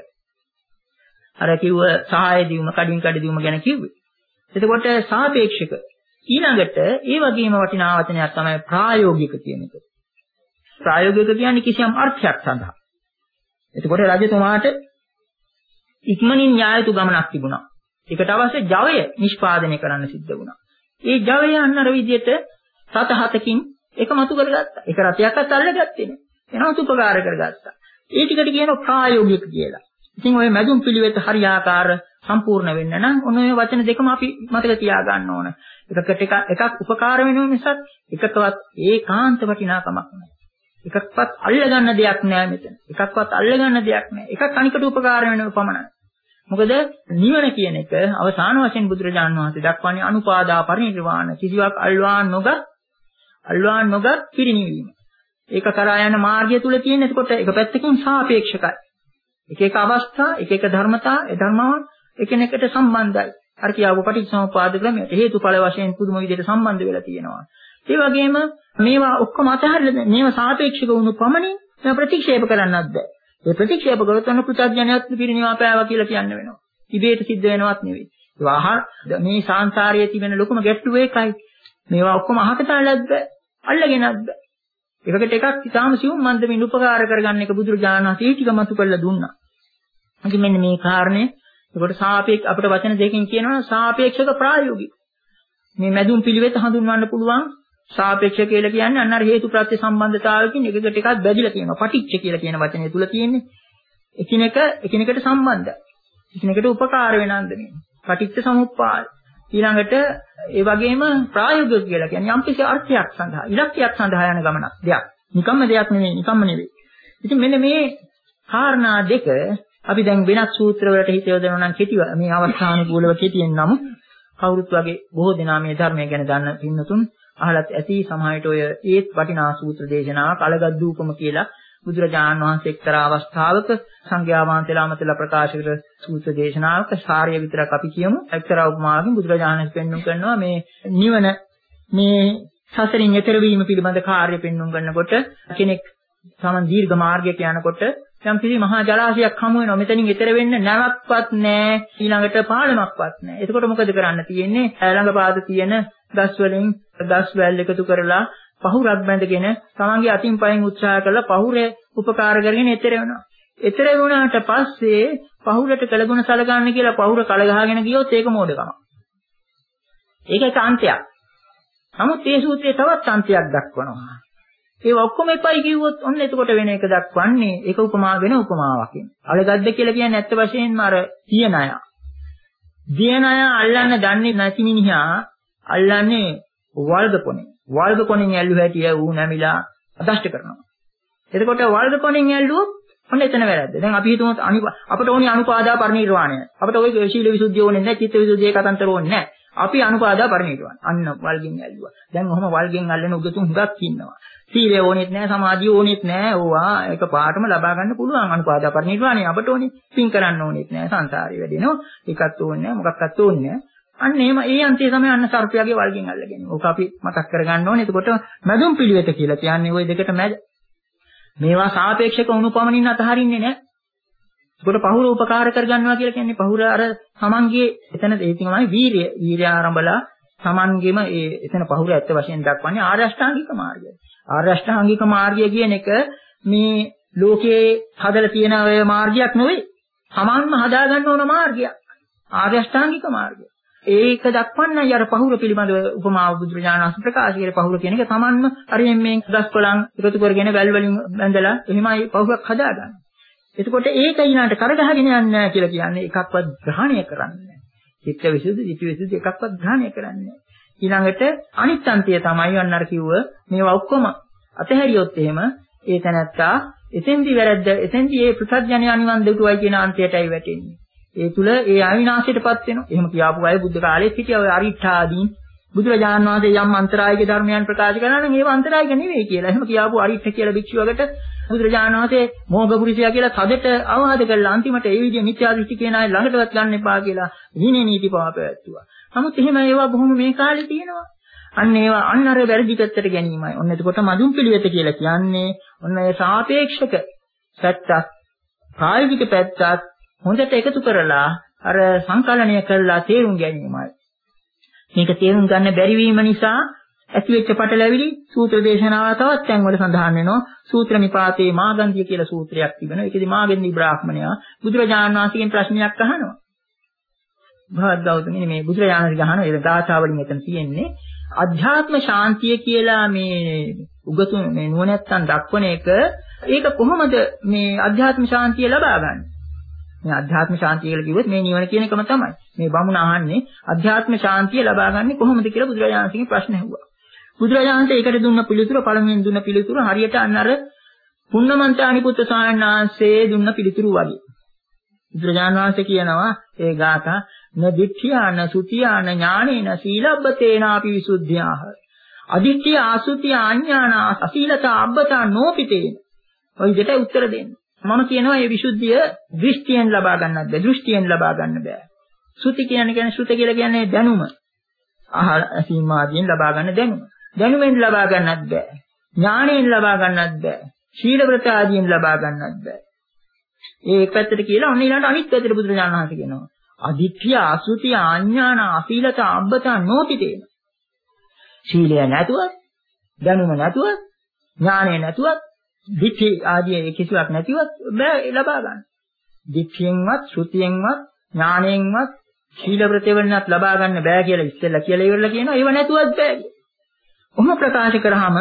අර කිව්ව සහාය දීම, කඩින් කඩ දීම ගැන කිව්වේ. එතකොට සාපේක්ෂක ඊළඟට ඒ වගේම වටිනා වචනයක් තමයි ප්‍රායෝගික කියන එක. ප්‍රායෝගික කියන්නේ කිසියම් අර්ථයක් සඳහා. එතකොට රජතුමාට ඉක්මනින් න්‍යායතු ගමනක් තිබුණා. ඒකට අවශ්‍ය ජවය නිෂ්පාදනය කරන්න සිද්ධ වුණා. ඒ ජවය අන්න අර විදිහට සත හතකින් එකමතු කරගත්තා. ඒක රතයක්වත් අල්ලගත්තේ නෑ. එනවත් උපකාර කරගත්තා. ඒ ටිකට කියනවා ප්‍රායෝගික කියලා. ඉතින් ওই මැදුම් පිළිවෙත හරියාකාර සම්පූර්ණ වෙන්න නම් ඔන්න ඔය වචන දෙකම අපි මතක තියාගන්න ඕන. එකකට එක එකක් උපකාර වෙනවා මිසක් එකකවත් ඒකාන්ත වටිනාකමක් නැහැ. එකක්වත් අල්ලගන්න දෙයක් නැහැ මෙතන. එකක්වත් අල්ලගන්න දෙයක් නැහැ. එකක් අනිකට උපකාර වෙනව පමණයි. මොකද නිවන කියන එක අවසාන වශයෙන් බුදුරජාණන් වහන්සේ දක්වන්නේ අනුපාදා පරිනිර්වාණ කිසිවක් අල්වා නොගත් අල්වා නොගත් පිරිනිවීම. ඒක කරා යන මාර්ගය තුල තියෙන එතකොට එක පැත්තකින් සාපේක්ෂකයි. එක එක අවස්ථා එක එක ධර්මතා ඒ ධර්මයන් එකිනෙකට සම්බන්ධයි. අර කියාවු පටිච්චසමුප්පාද ක්‍රමයට හේතුඵල වශයෙන් පුදුම විදිහට සම්බන්ධ වෙලා තියෙනවා. ඒ වගේම මේවා ඔක්කොම අතහැරලා මේවා සාපේක්ෂක වුණු පමණින් මේවා ප්‍රතික්ෂේප කරන්නත් බෑ. ඒ ප්‍රතික්ෂේප කරොත් අන්න පුතඥයත් පිරිනිවා පෑවා කියලා කියන්න වෙනවා. ඉබේට සිද්ධ වෙනවත් නෙවෙයි. ඒවා අහ මේ සංසාරයේ තිබෙන ලොකුම ගැටලුව ඒකයි. මේවා ඔක්කොම අහකට අල්ලද්ද අල්ලගෙනත් බෑ. එකකට එකක් ඉතාම සිවුම් මන්දමින් උපකාර කරගන්න එක බුදුරජාණන් වහන්සේ ටික මතු කරලා දුන්නා. ඉතින් මෙන්න මේ කාරණේ ඒකට සාපේක්ෂ අපිට වචන දෙකකින් කියනවා සාපේක්ෂක ප්‍රායෝගික. මේ මැදුම් පිළිවෙත හඳුන්වන්න පුළුවන් සාපේක්ෂ කියලා කියන්නේ අන්න අර හේතු ප්‍රත්‍ය සම්බන්ධතාවයකින් එකකට එකක් බැඳිලා තියෙනවා. පටිච්ච කියලා කියන වචනේ තුල තියෙන්නේ එකිනෙක එකිනෙකට සම්බන්ධයි. එකිනෙකට උපකාර වෙන අන්දමින්. පටිච්ච සමුප්පාද. ඊළඟට ඒ වගේම ප්‍රායෝගික කියලා කියන්නේ යම්කිසි අර්ථයක් සඳහා ඉලක්කයක් සඳහා යන ගමනක් දෙයක්. නිකම්ම දෙයක් නෙවෙයි, නිකම්ම නෙවෙයි. ඉතින් මෙන්න මේ කාරණා දෙක අපි දැන් වෙනත් සූත්‍ර වලට හිත යොදනවා නම් කෙටි මේ අවස්ථානුකූලව කෙටියෙන් නම් කවුරුත් වගේ බොහෝ දෙනා මේ ධර්මය ගැන දන්න පින්නතුන් අහලත් ඇති සමහරට ඔය ඒත් වටිනා සූත්‍ර දේශනාවක් අලගද්දූපම කියලා බුදුරජාණන් වහන්සේ එක්තරා අවස්ථාවක සංඝයා වහන්සේලා මතලා ප්‍රකාශ කර සූත්‍ර දේශනාවක සාරය විතරක් අපි කියමු. එක්තරා උපමාවකින් බුදුරජාණන් වහන්සේ පෙන්වුම් කරනවා මේ නිවන මේ සසරින් එතර වීම පිළිබඳ කාර්ය පෙන්වුම් කරනකොට කෙනෙක් සමන් දීර්ඝ මාර්ගයක යනකොට යම් කිසි මහා ජලාශයක් හමු වෙනවා. මෙතනින් එතර වෙන්න නැවක්වත් නැහැ. ඊළඟට පාලමක්වත් නැහැ. එතකොට මොකද කරන්න තියෙන්නේ? ළඟපාත තියෙන ගස් වලින් ගස් වැල් එකතු කරලා පහුරක් බැඳගෙන තමන්ගේ අතින් පයින් උත්සාහ කරලා පහුරේ උපකාර කරගෙන එතර වෙනවා. එතර වුණාට පස්සේ පහුරට කළගුණ සලකන්න කියලා පහුර කල ගහගෙන ගියොත් ඒක මෝඩකම. ඒක එක අන්තයක්. නමුත් මේ සූත්‍රයේ තවත් අන්තයක් දක්වනවා. ඒ ඔක්කොම එපයි කිව්වොත් ඔන්න එතකොට වෙන එක දක්වන්නේ ඒක උපමා වෙන උපමාවකින්. අලගද්ද කියලා කියන්නේ ඇත්ත වශයෙන්ම අර තියන අය. දියන අය අල්ලන්න දන්නේ නැති මිනිහා අල්ලන්නේ වල්ගපොනේ. වල්ග කොණින් ඇල්ලුව හැටිය ඌ නැමිලා අදෂ්ට කරනවා. එතකොට වල්ග කොණින් ඇල්ලුවොත් ඔන්න එතන වැරද්ද. දැන් අපි හිතමු අපිට ඕනි අනුපාදා පරිණිරවාණය. අපිට ওই ශීල විසුද්ධිය ඕනේ නැහැ, චිත්ත විසුද්ධිය කතන්තර ඕනේ නැහැ. අපි අනුපාදා පරිණිරවාණය. අන්න වල්ගෙන් ඇල්ලුවා. දැන් ඔහොම වල්ගෙන් අල්ලන උගතුන් හුඟක් ඉන්නවා. සීලය ඕනෙත් නැහැ, සමාධිය ඕනෙත් නැහැ. ඕවා එක පාටම ලබා ගන්න පුළුවන් අනුපාදා පරිණිරවාණය. අපට ඕනේ පින් කරන්න ඕනෙත් නැහැ. සංසාරේ වැඩෙනවා. ඒකත් ඕනේ නැහැ, මොකක්වත් ඕනේ නැහැ. අන්න එහෙම ඒ අන්තයේ තමයි අන්න සර්පයාගේ වල්ගෙන් අල්ලගෙන. ඕක අපි මතක් කරගන්න ඕනේ. එතකොට මැදුම් පිළිවෙත කියලා කියන්නේ ওই දෙකට මැද. මේවා සාපේක්ෂක උණුපමණින් අතහරින්නේ නැහැ. ඒකට පහුර උපකාර කරගන්නවා කියලා කියන්නේ පහුර අර තමන්ගේ එතන ඒ තමයි වීරිය. වීරිය ආරම්භලා තමන්ගේම ඒ එතන පහුර ඇත්ත වශයෙන් දක්වන්නේ ආර්ය අෂ්ටාංගික මාර්ගය. ආර්ය අෂ්ටාංගික මාර්ගය කියන එක මේ ලෝකයේ හදලා තියෙන ඔය මාර්ගයක් නෙවෙයි. තමන්ම හදාගන්න ඕන මාර්ගයක්. ආර්ය අෂ්ටාංගික මාර්ගය. ඒක දක්වන්නයි අර පහුර පිළිබඳව උපමාව බුදුරජාණන් වහන්සේ ප්‍රකාශ කරේ. පහුර කියන එක තමන්ම හරියෙන් මේ දස්කොලන් එකතු කරගෙන වැල් වලින් බැඳලා එහෙමයි පහුරක් හදාගන්නේ. එතකොට ඒක ඊළඟට කරගහගෙන යන්නේ නැහැ කියලා කියන්නේ එකක්වත් ග්‍රහණය කරන්නේ නැහැ. චිත්ත විසුද්ධි, ධිට්ඨි විසුද්ධි එකක්වත් ග්‍රහණය කරන්නේ නැහැ. ඊළඟට අනිත් අන්තය තමයි අන්න අර කිව්ව මේවා ඔක්කොම අතහැරියොත් එහෙම ඒ තැනත්තා එතෙන්දි වැරද්ද එතෙන්දි ඒ පෘථග්ජනයා නිවන් දෙතුවයි කියන අන්තයටයි වැටෙන්නේ. ඒ තුල ඒ අවිනාශයටපත් වෙනවා. එහෙම කියාපු අය බුද්ධ කාලෙත් හිටියා. ඔය අරිට්ඨාදීන් බුදුරජාණන් වහන්සේ යම් අන්තරායක ධර්මයන් ප්‍රකාශ කරනවා නම් ඒව අන්තරායක නෙවෙයි කියලා. එහෙම කියාපු අරිට්ඨ කියලා භික්ෂුවකට බුදුරජාණන් වහන්සේ මෝඝපුරිසයා කියලා තදට අවවාද කළා. අන්තිමට ඒ විදිහ මිත්‍යා දෘෂ්ටි කියන අය ළඟටවත් ගන්න එපා කියලා විනය නීති පවපැවැත්තුවා. නමුත් එහෙම ඒවා බොහොම මේ කාලේ තියෙනවා. අන්න ඒවා අන්න අර වැරදි පැත්තට ගැනීමයි. ඔන්න එතකොට මදුම් පිළිවෙත කියලා කියන්නේ ඔන්න ඒ සාපේක්ෂක පැත්තත් ප්‍රායෝගික පැත්තත් හොඳට එකතු කරලා අර සංකලනය කරලා තේරුම් ගැනීමයි. මේක තේරුම් ගන්න බැරි වීම නිසා ඇතිවෙච්ච පටලැවිලි සූත්‍ර දේශනාව තවත් තැන්වල සඳහන් වෙනවා. සූත්‍ර නිපාතේ මාගන්ධිය කියලා සූත්‍රයක් තිබෙනවා. ඒකෙදි මාගන්ධි බ්‍රාහ්මණයා බුදුරජාණන් වහන්සේගෙන් ප්‍රශ්නයක් අහනවා. භවත් ගෞතමනි මේ බුදුරජාණන් වහන්සේ අහනවා ඒ ගාථාවලින් එතන තියෙන්නේ අධ්‍යාත්ම ශාන්තිය කියලා මේ උගතුන් මේ නුවණැත්තන් දක්වන එක ඒක කොහොමද මේ අධ්‍යාත්ම ශාන්තිය ලබා ගන්නේ? මේ අධ්‍යාත්ම ශාන්තිය කියලා කිව්වොත් මේ නිවන කියන එකම තමයි. මේ බමුණ අහන්නේ අධ්‍යාත්ම ශාන්තිය ලබා ගන්නේ කොහොමද කියලා බුදුරජාණන් වහන්සේගෙන් ප්‍රශ්න ඇහුවා. බුදුරජාණන් වහන්සේ ඒකට දුන්න පිළිතුර පළමුවෙන් දුන්න පිළිතුර හරියට අන්න අර පුන්නමන්තානිපුත්ත ස්වාමීන් වහන්සේ දුන්න පිළිතුරු වගේ. බුදුරජාණන් වහන්සේ කියනවා ඒ ගාථා න දිට්ඨියාන සුතියාන ඥානේන සීලබ්බතේනාපි විසුද්ධියාහ. අදිට්ඨිය ආසුතිය ආඥාන අසීලතා අබ්බතා නෝපිතේන. ඔය විදිහට උත්තර දෙන්න. මම කියනවා මේ විසුද්ධිය දෘෂ්ටියෙන් ලබා ගන්නත් බෑ. දෘෂ්ටියෙන් ලබා ගන්න බෑ. සුති කියන්නේ කියන්නේ ශ්‍රුත කියලා කියන්නේ දැනුම. අහල සීමාදීන් ලබා ගන්න දැනුම. දැනුමෙන් ලබා ගන්නත් බෑ. ඥාණයෙන් ලබා ගන්නත් බෑ. ශීල ව්‍රත ආදීන් ලබා ගන්නත් බෑ. ඒ එක පැත්තට කියලා ඔන්න ඊළඟට අනිත් පැත්තට බුදුරජාණන් වහන්සේ කියනවා. අදිට්ඨිය අසුති ආඥාන අසීලත අබ්බතා නෝපිතේන. ශීලය නැතුව, දැනුම නැතුව, ඥාණය නැතුව, දිට්ඨි ආදී කිසිවක් නැතිව බෑ ලබා ගන්න. දිට්ඨියෙන්වත්, ශ්‍රුතියෙන්වත්, ඥාණයෙන්වත්, ශීල ව්‍රතයෙන්වත් ලබා ගන්න බෑ කියලා ඉස්සෙල්ලා කියලා ඉවරලා කියනවා. ඒව නැතුවත් බෑ. ඔහොම ප්‍රකාශ කරාම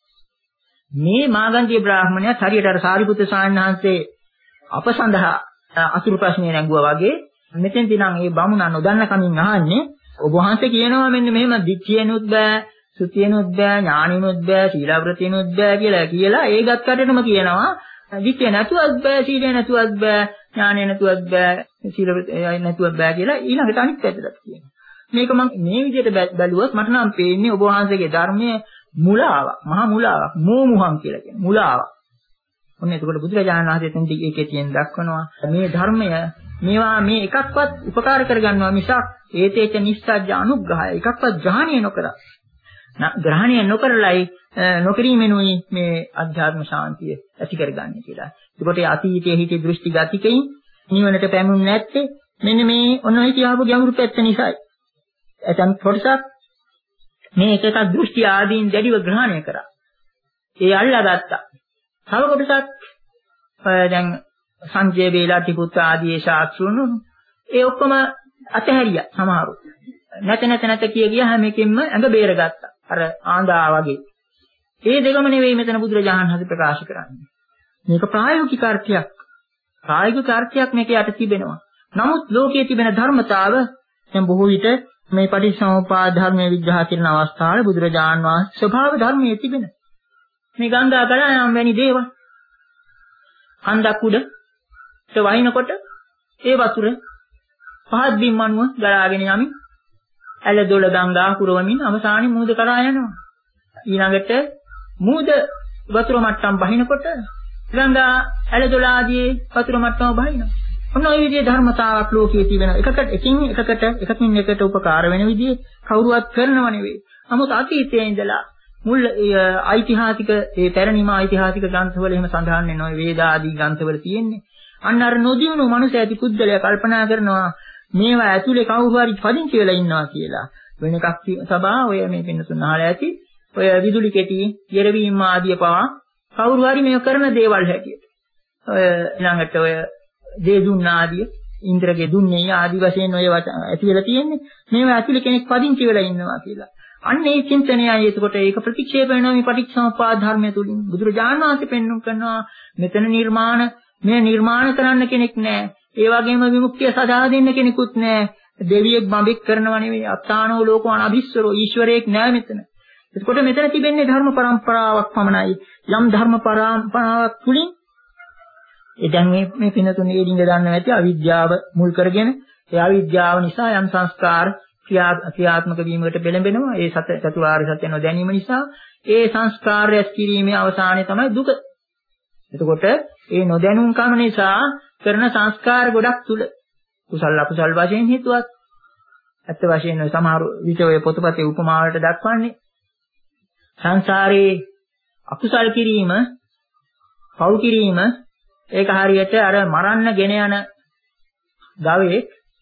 මේ මාගන්ධී බ්‍රාහ්මණයා හරියට අර සාරිපුත්‍ර ස්වාමීන් වහන්සේ අප සඳහා අසුරු ප්‍රශ්නේ නැංගුවා වගේ මෙතෙන්දී නම් මේ බමුණා නොදන්න කමින් අහන්නේ ඔබ වහන්සේ කියනවා මෙන්න මෙහෙම දිට්ඨියනොත් බෑ, සුතියනොත් බෑ, ඥානිනොත් බෑ, සීලව්‍රතියනොත් බෑ කියලා කියලා ඒ ගත් කටටම කියනවා දිට්ඨිය නැතුවත් බෑ, සීලය නැතුවත් බෑ, ඥානය නැතුවත් බෑ, සීලව්‍රතිය නැතුවත් බෑ කියලා ඊළඟට අනිත් පැත්තට කියනවා. මේක මම මේ විදිහට බැලුවොත් මට නම් පේන්නේ ඔබ වහන්සේගේ ධර්මයේ මුලාවක්, මහා මුලාවක්, මෝමුහං කියලා කියන මුලාවක්. ඔන්න එතකොට බුදුරජාණන් වහන්සේ තෙන්දි ඒකේ තියෙන දක්වනවා මේ ධර්මය මේවා මේ එකක්වත් උපකාර කරගන්නවා මිසක් ඒතේච නිස්සජ්ජ අනුග්‍රහය එකක්වත් ග්‍රහණය නොකර. ග්‍රහණය නොකරලයි නොකිරීමෙනුයි මේ අධ්‍යාත්ම ශාන්තිය ඇති කරගන්නේ කියලා. ඒකට අතීතයේ හිටි දෘෂ්ටි ගතිකයින් නිවනට පැමුණුනේ නැත්තේ මෙන්න මේ ඔන්න ඔය කියවපු ගැඹුරු පැත්ත නිසායි. එතන කොටසක් මේ එක එකක් දෘෂ්ටි ආදීන් දැඩිව ග්‍රහණය කරා. ඒ අල්ලාගත්තා. තව කොටසක් දැන් සංජය වේලාටි පුත්‍ර ආදී ශාස්ත්‍රුණු ඒ ඔක්කොම අතහැරියා සමහරු. නැත නැත නැත කිය ගියා හැම එකෙන්ම ඇඟ බේරගත්තා. අර ආඳා වගේ. ඒ දෙකම නෙවෙයි මෙතන බුදුරජාණන් වහන්සේ ප්‍රකාශ කරන්නේ. මේක ප්‍රායෝගික අර්ථයක්. ප්‍රායෝගික අර්ථයක් මේක යට තිබෙනවා. නමුත් ලෝකයේ තිබෙන ධර්මතාව දැන් බොහෝ විට මේ පටිච්චසමුප්පාද ධර්මයේ විග්‍රහ කරන අවස්ථාවේ බුදුරජාන් වහන්සේ ස්වභාව ධර්මයේ තිබෙන මේ ගංගා ගලායම් වැනි දේවල් හන්දක් උඩට වහිනකොට ඒ වතුර පහත් බිම් අනුව ගලාගෙන යමින් ඇල දොළ ගංගා පුරවමින් අවසානයේ මූද කරා යනවා. ඊළඟට මූද වතුර මට්ටම් බහිනකොට ගංගා ඇල දොළ ආදී වතුර මට්ටම බහිනවා. ඔන්න ඔය විදිහේ ධර්මතාවක් ලෝකයේ තියෙන එකකට එකින් එකකට එකකින් එකට උපකාර වෙන විදිහේ කවුරුවත් කරනව නෙවෙයි. නමුත් අතීතයේ ඉඳලා මුල් ඓතිහාසික ඒ පැරණිම ඓතිහාසික ග්‍රන්ථවල එහෙම සඳහන් වෙනවා වේද ආදී ග්‍රන්ථවල තියෙන්නේ. අන්න අර නොදියුණු මනුෂ්‍ය ඇති පුද්ගලයා කල්පනා කරනවා මේවා ඇතුලේ කවුරු හරි පදිංචි වෙලා ඉන්නවා කියලා. වෙන එකක් සබා ඔය මේ පින්නතුන් අහලා ඇති. ඔය විදුලි කෙටි, යෙරවීම ආදී පවා කවුරු හරි මේ කරන දේවල් හැටියට. ඔය ඊළඟට ඔය දේදුන් ආදී, ඉන්ද්‍රගේ දුන්නේ ආදී වශයෙන් ඔය ඇති වෙලා තියෙන්නේ. මේවා ඇතුලේ කෙනෙක් පදිංචි වෙලා ඉන්නවා කියලා. අන්න ඒ චින්තනයයි එතකොට ඒක ප්‍රතික්ෂේප වෙනවා මේ පටිච්චසමුප්පාද ධර්මය තුලින්. බුදුරජාණන් වහන්සේ පෙන්වුම් කරනවා මෙතන නිර්මාණ මේ නිර්මාණ කරන්න කෙනෙක් නැහැ. ඒ වගේම විමුක්තිය සදා දෙන්න කෙනෙකුත් නැහැ. දෙවියෙක් බඹෙක් කරනව නෙවෙයි. අත්තානෝ ලෝකෝ අනභිස්සරෝ ඊශ්වරයෙක් නැහැ මෙතන. එතකොට මෙතන තිබෙන්නේ ධර්ම પરම්පරාවක් පමණයි. යම් ධර්ම પરම්පරාවක් තුලින් ඒ දැන් මේ මේ පිනතුනේ ඊඩින්ග දන්නව ඇති අවිද්‍යාව මුල් කරගෙන ඒ අවිද්‍යාව නිසා යම් සංස්කාර ක්‍රියාත්මක වීමකට පෙළඹෙනවා. ඒ සත්‍ය චතුරාර්ය සත්‍ය නොදැනීම නිසා ඒ සංස්කාර රැස් කිරීමේ අවසානය තමයි දුක. එතකොට ඒ නොදැනුම් කම නිසා කරන සංස්කාර ගොඩක් තුල කුසල අකුසල වශයෙන් හේතුවක්. ඇත්ත වශයෙන්ම සමහර විට ඔය පොතපතේ උපමාවලට දක්වන්නේ සංසාරේ අකුසල් කිරීම, පව් කිරීම ඒක හරියට අර මරන්න ගෙන යන ගවයෙක්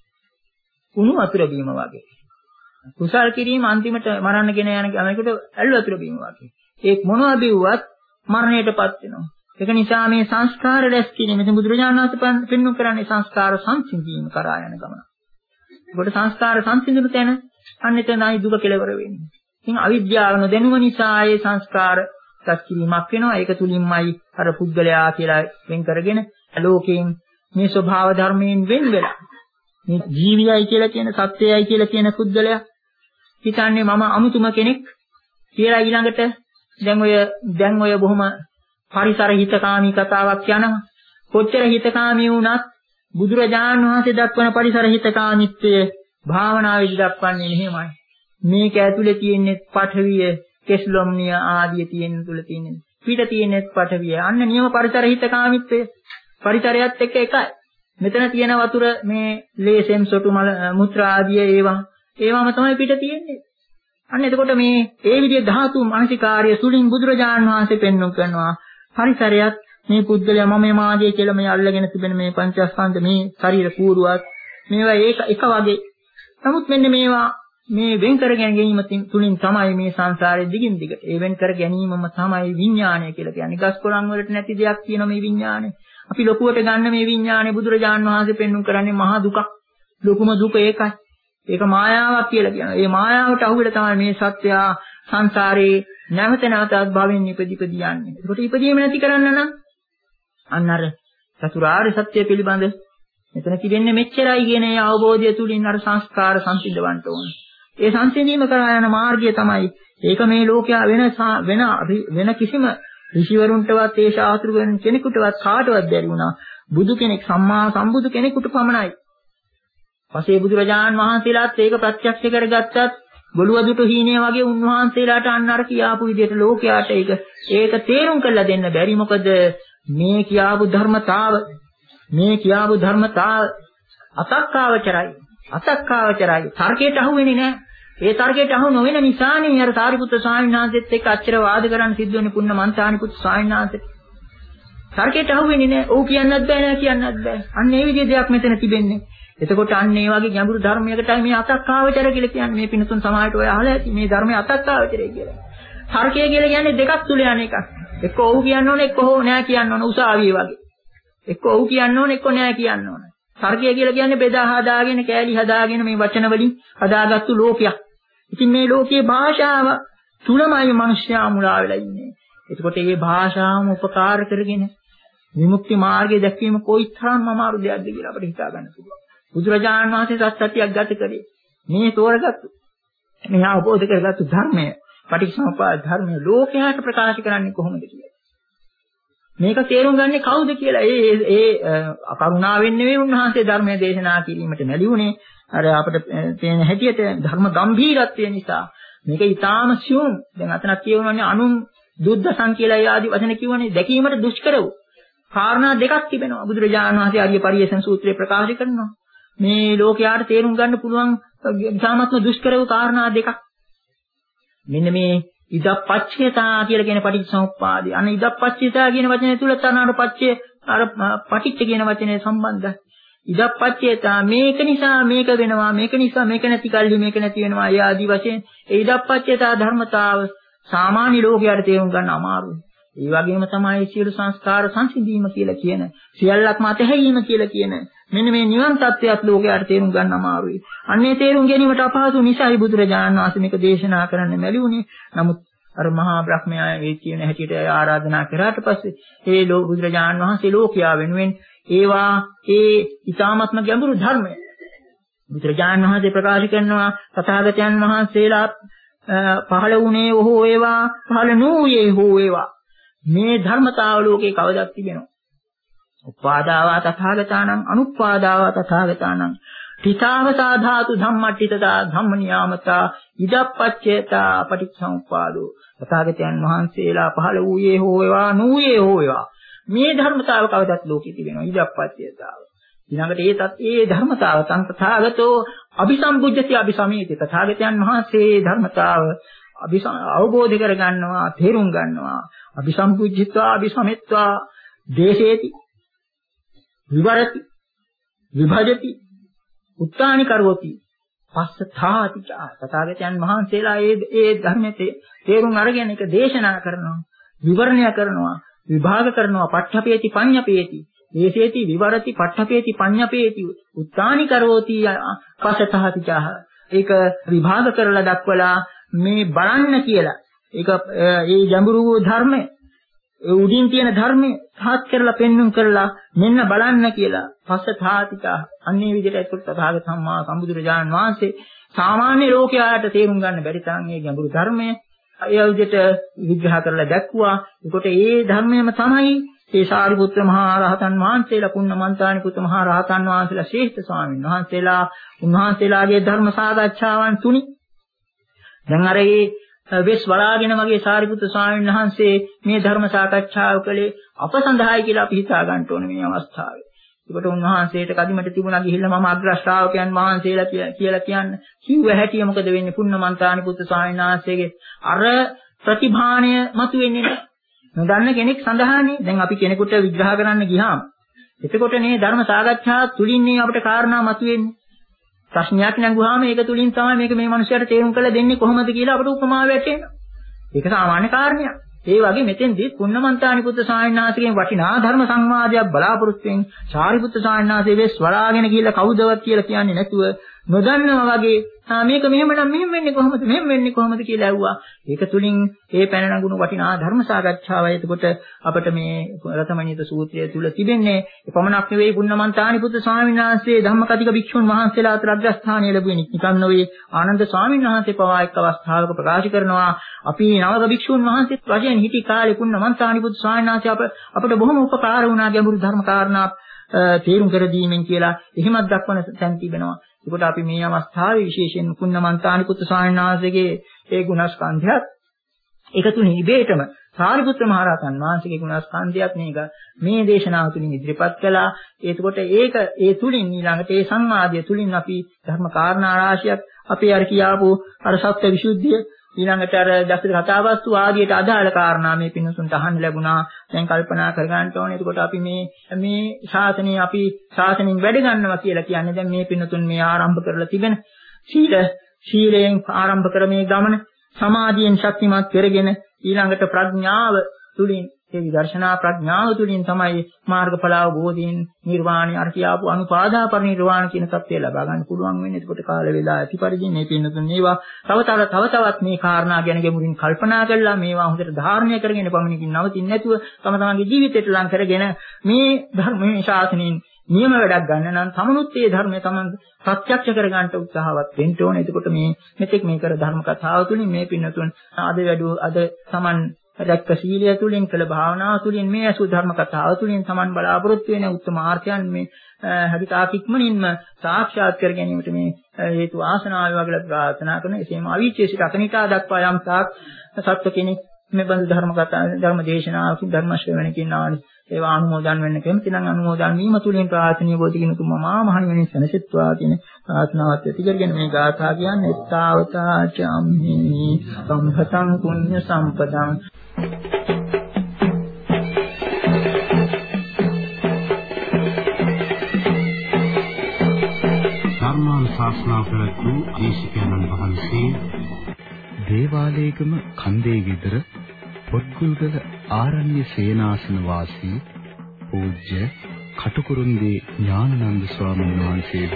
උණු වතුර බීම වගේ. කුසල් කිරීම අන්තිමට මරන්න ගෙන යන කෙනෙකුට ඇල් වතුර බීම වගේ. ඒක මොනවා බිව්වත් මරණයටපත් වෙනවා. ඒක නිසා මේ සංස්කාර රැස් කිරීම මෙතන බුදුරජාණන් වහන්සේ පෙන්වු කරන්නේ සංස්කාර සංසිඳීම කරා යන ගමන. ඒකට සංස්කාර සංසිඳුණු තැන අන්න එතනයි දුක කෙලවර වෙන්නේ. ඉතින් අවිද්‍යාව නොදැනුම නිසා ඒ සංස්කාර රැස් කිරීමක් වෙනවා. ඒක තුලින්මයි අර පුද්ගලයා කියලා වෙන් කරගෙන ලෝකයෙන් මේ ස්වභාව ධර්මයෙන් වෙන් වෙලා මේ ජීවියයි කියලා කියන සත්‍යයයි කියලා කියන පුද්ගලයා හිතන්නේ මම අමුතුම කෙනෙක් කියලා ඊළඟට දැන් ඔය දැන් ඔය බොහොම පරිසර හිතකාමී කතාවක් යනවා. කොච්චර හිතකාමී වුණත් බුදුරජාණන් වහන්සේ දක්වන පරිසර හිතකාමීත්වය භාවනාවේදී දක්වන්නේ මෙහෙමයි. මේක ඇතුලේ තියෙන්නේ පඨවිය, කෙස්ලොම්නිය ආදී තියෙන තුල තියෙන්නේ. පිට තියෙන්නේ පඨවිය. අන්න නියම පරිසර හිතකාමීත්වය. පරිසරයත් එක්ක එකයි. මෙතන තියෙන වතුර මේ ලේසෙම් සොටු මල මුත්‍රා ආදී ඒවා ඒවම තමයි පිට තියෙන්නේ. අන්න එතකොට මේ ඒ විදිහේ ධාතු මානසිකාර්ය සුලින් බුදුරජාණන් වහන්සේ පෙන්වු කරනවා. පරිසරයත් මේ පුද්ගලයා මම මාගේ කියලා මේ අල්ලගෙන තිබෙන මේ පංචස්කන්ධ මේ ශරීර කූරුවත් මේවා ඒක එක වගේ. නමුත් මෙන්න මේවා මේ වෙන් කර ගැනීම තුලින් තමයි මේ සංසාරයේ දිගින් දිගට. ඒ වෙන් කර ගැනීමම තමයි විඥානය කියලා කියන්නේ. ගස් කොළන් වලට නැති දෙයක් කියන මේ විඥානය. අපි ලොකුවට ගන්න මේ විඥානය බුදුරජාණන් වහන්සේ පෙන්වු කරන්නේ මහා දුකක්. ලොකුම දුක ඒකයි. ඒක මායාවක් කියලා කියනවා. ඒ මායාවට අහුවෙලා තමයි මේ සත්‍යය සංසාරේ නැවත නැවතත් භවෙන් ඉපදිපදි යන්නේ. ඒකට ඉපදීම නැති කරන්න නම් අන්න අර චතුරාර්ය සත්‍ය පිළිබඳ මෙතන තිබෙන්නේ මෙච්චරයි කියන ඒ අවබෝධය තුලින් අර සංස්කාර සංසිඳවන්න ඕනේ. ඒ සංසිඳීම කරා යන මාර්ගය තමයි ඒක මේ ලෝකයා වෙන වෙන වෙන කිසිම ඍෂිවරුන්ටවත් ඒ ශාස්ත්‍ර වෙන කෙනෙකුටවත් කාටවත් බැරි වුණා. බුදු කෙනෙක් සම්මා සම්බුදු කෙනෙකුට පමණයි. පසේ බුදුරජාණන් වහන්සේලාත් ඒක ප්‍රත්‍යක්ෂ කරගත්තත් ගොළුවදුට හීනේ වගේ උන්වහන්සේලාට අන්න අර කියාපු විදිහට ලෝකයාට ඒක ඒක තේරුම් කරලා දෙන්න බැරි. මොකද මේ කියාපු ධර්මතාව මේ කියාපු ධර්මතාව අතක්කාවචරයි. අතක්කාවචරයි. තර්කයට අහු වෙන්නේ නැහැ. ඒ තර්කයට අහු නොවන නිසානේ අර සාරිපුත්‍ර ස්වාමීන් වහන්සේත් එක්ක අච්චර වාද කරන්න සිද්ධ වෙන්නේ පුන්න මන්තානි පුත්‍ර ස්වාමීන් වහන්සේ. තර්කයට අහු වෙන්නේ නැහැ. ඔව් කියන්නත් බෑ නෑ කියන්නත් බෑ. අන්න ඒ විදිහේ දෙයක් මෙතන තිබෙන්නේ. එතකොට අන්න ඒ වගේ ගැඹුරු ධර්මයකටයි මේ අතක්කාවචර කියලා කියන්නේ. මේ පිනතුන් සමාජයට ඔය අහලා ඇති මේ ධර්මයේ අතක්කාවචරය කියලා. තර්කය කියලා කියන්නේ දෙකක් තුල යන එකක්. එක්ක ඔව් කියන්න ඕනේ එක්ක හෝ නෑ කියන්න ඕනේ උසාවිය වගේ. එක්ක ඔව් කියන්න ඕනේ එක්ක නෑ කියන්න ඕනේ. තර්කය කියලා කියන්නේ බෙදා හදාගෙන කෑලි හදාගෙන මේ වචන වලින් හදාගත්තු ලෝකයක්. ඉතින් මේ ලෝකයේ භාෂාව තුලමයි මිනිස්යා මුලා වෙලා ඉන්නේ. එතකොට මේ භාෂාවම උපකාර කරගෙන විමුක්ති මාර්ගය දැක්වීම කොයිතරම් අමාරු දෙයක්ද කියලා අපිට හිතා ගන්න පුළුවන්. බුදුරජාණන් වහන්සේ සත්‍යයක් ගත කළේ මේ තෝරගත්තු මේ අවබෝධ කරගත්තු ධර්මය පටිච්චසමුප්පාද ධර්මය ලෝකයට ප්‍රකාශ කරන්නේ කොහොමද කියලා. මේක තේරුම් ගන්නේ කවුද කියලා. ඒ ඒ කරුණාවෙන් නෙවෙයි උන්වහන්සේ ධර්මයේ දේශනා කිරීමට මැලිුනේ. අර අපිට තේන හැටියට ධර්ම ගැඹීරත්වය නිසා මේක ඊටාම සියුම්. දැන් අතනක් කියවනවානේ අනුන් දුද්දසං කියලා ඒ ආදි වචන කියවනේ දැකීමට දුෂ්කර වූ කාරණා දෙකක් තිබෙනවා. බුදුරජාණන් වහන්සේ ආර්ය පරියේෂණ සූත්‍රයේ ප්‍රකාශ කරනවා. මේ ලෝකයාට තේරුම් ගන්න පුළුවන් ඉතාමත්ම දුෂ්කර වූ කාරණා දෙකක්. මෙන්න මේ ඉදප්පච්චේතා කියලා කියන පටිච්චසමුප්පාදේ. අන ඉදප්පච්චේතා කියන වචනේ තුල තනාර පච්චේ අර පටිච්ච කියන වචනේ සම්බන්ධයි. ඉදප්පච්චේතා මේක නිසා මේක වෙනවා, මේක නිසා මේක නැති කල්ලි මේක නැති වෙනවා. ඒ ආදි වශයෙන් ඒ ඉදප්පච්චේතා ධර්මතාව සාමාන්‍ය ලෝකයට තේරුම් ගන්න අමාරුයි. ඒ වගේම තමයි සියලු සංස්කාර සංසිඳීම කියලා කියන සියල්ලක්ම අතහැරීම කියලා කියන මෙන්න මේ නිවන් තත්ත්වයක් ලෝකයට තේරුම් ගන්න අමාරුයි. අන්නේ තේරුම් ගැනීමට අපහසු නිසායි බුදුරජාණන් වහන්සේ මේක දේශනා කරන්න මැලිුනේ. නමුත් අර මහා බ්‍රහ්මයා මේ කියන හැටියට ආරාධනා කරාට පස්සේ ඒ බුදුරජාණන් වහන්සේ ලෝකයා වෙනුවෙන් ඒවා ඒ ඊ타ත්ම ගැඹුරු ධර්මය බුදුරජාණන් වහන්සේ ප්‍රකාශ කරනවා. තථාගතයන් වහන්සේලා පහළ වුණේ හෝ ඒවා පහළ නොවුයේ හෝ ඒවා මේ ධර්මතාව ලෝකේ කවදක් තිබෙනවා. උපාදාවා තථාගතානං අනුපාදාවා තථාගතානං තිතාව සාධාතු ධම්මට්ඨිතතා ධම්ම නියාමතා ඉදප්පච්චේතා පටිච්චසමුප්පාදෝ. තථාගතයන් වහන්සේලා පහළ වූයේ හෝ ඒවා නොවුයේ හෝ ඒවා මේ ධර්මතාව කවදක් ලෝකේ තිබෙනවා. ඉදප්පච්චේතාව ඊළඟට ඒතත් ඒ ධර්මතාව තථාගතෝ අபிසම්බුද්ධති අபிසමීති. තථාගතයන් වහන්සේ ධර්මතාව අවබෝධ කරගන්නවා, තේරුම් ගන්නවා. අபிසම්බුද්ධිත්වා අபிසමෙත්වා දේශේති විවරති විභජති උත්තානි කරවති පස්සථාති. තථාගතයන් වහන්සේලා ඒ ඒ ධර්මයේ තේරුම් අරගෙන ඒක දේශනා කරනවා, විවරණය කරනවා, විභාග කරනවා. පට්ඨපේති පඤ්ඤපේති දේශේති විවරති පට්ඨපේති පඤ්ඤපේති උත්තානි කරවති පස්සථාති. ඒක විභාග කරලා දක්වලා මේ බලන්න කියලා ඒක ඒ ජඹුරු ධර්මය ඒ උඩින් තියෙන ධර්මය සාත් කරලා පෙන්වුම් කරලා මෙන්න බලන්න කියලා පස්සථාතික අන්නේ විදිහට ඒක තථාගත සම්මා සම්බුදුරජාණන් වහන්සේ සාමාන්‍ය ලෝකයාට තේරුම් ගන්න බැරි තරම් මේ ගැඹුරු ධර්මය ඒ විදිහට විග්‍රහ කරලා දැක්ුවා. ඒකට ඒ ධර්මයම තමයි ඒ සාරිපුත්‍ර මහා රහතන් වහන්සේලා, පුන්නමන්තානි පුත් මහා රහතන් වහන්සේලා, ශ්‍රේෂ්ඨ ස්වාමීන් වහන්සේලා උන්වහන්සේලාගේ ධර්ම සාකච්ඡාවන් තුනි. දැන් අර ඒ වෙස් වලාගෙන වගේ සාරිපුත්‍ර ස්වාමීන් වහන්සේ මේ ධර්ම සාකච්ඡාව කළේ අප සඳහායි කියලා අපි හිතා ගන්න ඕනේ මේ අවස්ථාවේ. ඒකට උන්වහන්සේට කදිමට තිබුණා ගිහිල්ලා මම අග්‍ර ශ්‍රාවකයන් වහන්සේලා කියලා කියන්න. කිව්ව හැටිය මොකද වෙන්නේ? පුන්නමන්තානි පුත් ස්වාමීන් වහන්සේගේ අර ප්‍රතිභාණය මතුවෙන්නේ නැහැ. නොදන්න කෙනෙක් සඳහානේ. දැන් අපි කෙනෙකුට විග්‍රහ කරන්න ගියාම එතකොට මේ ධර්ම සාකච්ඡා තුලින්නේ අපිට කාරණා මතුවෙන්නේ. ප්‍රශ්නයක් නඟුවාම ඒක තුලින් තමයි මේක මේ මිනිහයාට තේරුම් කරලා දෙන්නේ කොහොමද කියලා අපිට උපමාව වැටෙනවා. ඒක සාමාන්‍ය කාරණයක්. ඒ වගේ මෙතෙන්දී පුන්නමන්තානි පුත් ස්වාමීන් වහන්සේගෙන් වටිනා ධර්ම සංවාදයක් බලාපොරොත්තු වෙන සාරිපුත්‍ර ස්වාමීන් වහන්සේ වෙස් වලාගෙන කියලා කවුදවත් කියලා කියන්නේ නැතුව නොදන්නවා වගේ මේක මෙහෙම නම් මෙහෙම වෙන්නේ කොහොමද මෙහෙම වෙන්නේ කොහොමද කියලා ඇහුවා. ඒක තුලින් ඒ පැන නගුණු වටිනා ධර්ම සාකච්ඡාවයි. එතකොට අපිට මේ රතමණීත සූත්‍රය තුල තිබෙන්නේ එපමණක් නෙවෙයි පුන්නමන්තානි පුත් ස්වාමීන් වහන්සේ ධම්මකතික භික්ෂුන් වහන්සේලා අතර අග්‍රස්ථානය ලැබුවේ නිකන් නෙවෙයි. ආනන්ද ස්වාමීන් වහන්සේ පවා එක් අවස්ථාවක ප්‍රකාශ කරනවා අපි නවක භික්ෂුන් වහන්සේත් වශයෙන් හිටි කාලේ පුන්නමන්තානි පුත් ස්වාමීන් වහන්සේ අප අපට බොහොම උපකාර වුණා ගැඹුරු ධර්ම කාරණා තේරුම් කර දීමෙන් කියලා එහෙමත් දක්වන තැන් තිබෙනවා. ඒකට අපි මේ අවස්ථාවේ විශේෂයෙන් පුන්නමන්තානි පුත් ස්වාමීන් වහන්සේගේ ඒ ගුණස්කන්ධයත් එකතු නිබේටම සාරිපුත්‍ර මහ රහතන් වහන්සේගේ ගුණස්කන්ධයත් මේක මේ දේශනාව තුලින් ඉදිරිපත් කළා. ඒකකොට ඒක ඒ තුලින් ඊළඟට ඒ සංවාදය තුලින් අපි ධර්ම කාරණා රාශියක් අපේ අර කියාපු අර සත්‍ය විසුද්ධිය ඊළඟට අර දසක කතාවස්තු ආදියට අදාළ කාරණා මේ පින්නසුන්ට අහන්න ලැබුණා. දැන් කල්පනා කර ගන්න ඕනේ. එතකොට අපි මේ මේ ශාසනය අපි ශාසනයෙන් වැඩ ගන්නවා කියලා කියන්නේ දැන් මේ පින්නතුන් මේ ආරම්භ කරලා තිබෙන සීල ශීලයෙන් ආරම්භ කර මේ ගමන සමාධියෙන් ශක්තිමත් කරගෙන ඊළඟට ප්‍රඥාව තුලින් ඒ විදර්ශනා ප්‍රඥාව තුලින් තමයි මාර්ගඵල අවබෝධයෙන් නිර්වාණය අර කියාපු අනුපාදා පරිනිර්වාණ කියන தත්ත්වය ලබා ගන්න පුළුවන් වෙන්නේ. ඒකට කාල වේලා ඇති පරිදි මේ පින්නතුන් මේවා තව තව තව තවත් මේ කාරණා ගැන ගැඹුරින් කල්පනා කරලා මේවා හොඳට ධාරණය කරගෙන පමණකින් නවතින්නේ නැතුව තම තමන්ගේ ජීවිතයට ලං කරගෙන මේ ධර්මයේ ශාසනයෙන් නියම වැඩක් ගන්න නම් තමනුත් මේ ධර්මය තමන් ප්‍රත්‍යක්ෂ කර ගන්නට උත්සාහවත් වෙන්න ඕනේ. එතකොට මේ මෙතෙක් මේ කර ධර්ම කතාව තුළින් මේ පින්නතුන් අද වැඩි අද තමන් රැක්ක සීලය තුළින් කළ භාවනාව තුළින් මේ අසු ධර්ම කතාව තුළින් තමන් බලාපොරොත්තු වෙන උත්තම ආර්ථයන් මේ හැකිතාක් ඉක්මනින්ම සාක්ෂාත් කර ගැනීමට මේ හේතු ආසනාව වේවා ප්‍රාර්ථනා කරන එසේම අවීචේසිත අකනිකා දක්වා යම් තාක් සත්‍ය කෙනෙක් මේ බඳු ධර්ම කතා ධර්ම දේශනාවක ධර්ම ශ්‍රවණය කියනවානේ ඒවා අනුමෝදන් වෙන්න කැමති නම් අනුමෝදන් වීම තුළින් ප්‍රාර්ථනීය බෝධිකින තුම මා මහණ වෙනින් සැනසෙත්වා කියන ප්‍රාර්ථනාවත් ඇති කරගෙන මේ ගාථා කියන්නේ එත්තාවතා චම්හි සම්පතං පුඤ්ඤ සම්පතං ශාස්ත්‍රා කරතු දේශිකානන් වහන්සේ දේවාලයේගම කන්දේ ගෙදර පොත්ගුල්ගල ආරණ්‍ය සේනාසන වාසී පූජ්‍ය කටුකුරුන්දී ඥානানন্দ ස්වාමීන් වහන්සේ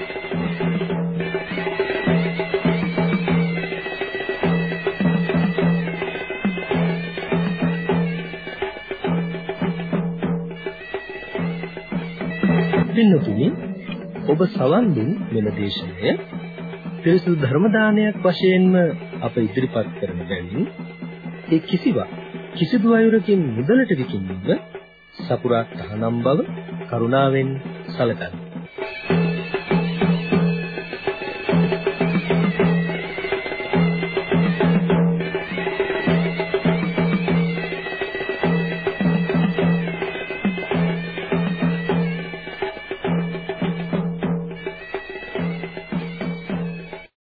පින්නතුනි ඔබ සවන් දුන් මෙම දේශනය පිරිසුදු ධර්ම දානයක් වශයෙන්ම අප ඉදිරිපත් කරන බැවින් ඒ කිසිවක් කිසිදු අයුරකින් මුදලට විකිණීම සපුරා තහනම් බව කරුණාවෙන් සැලකන්න.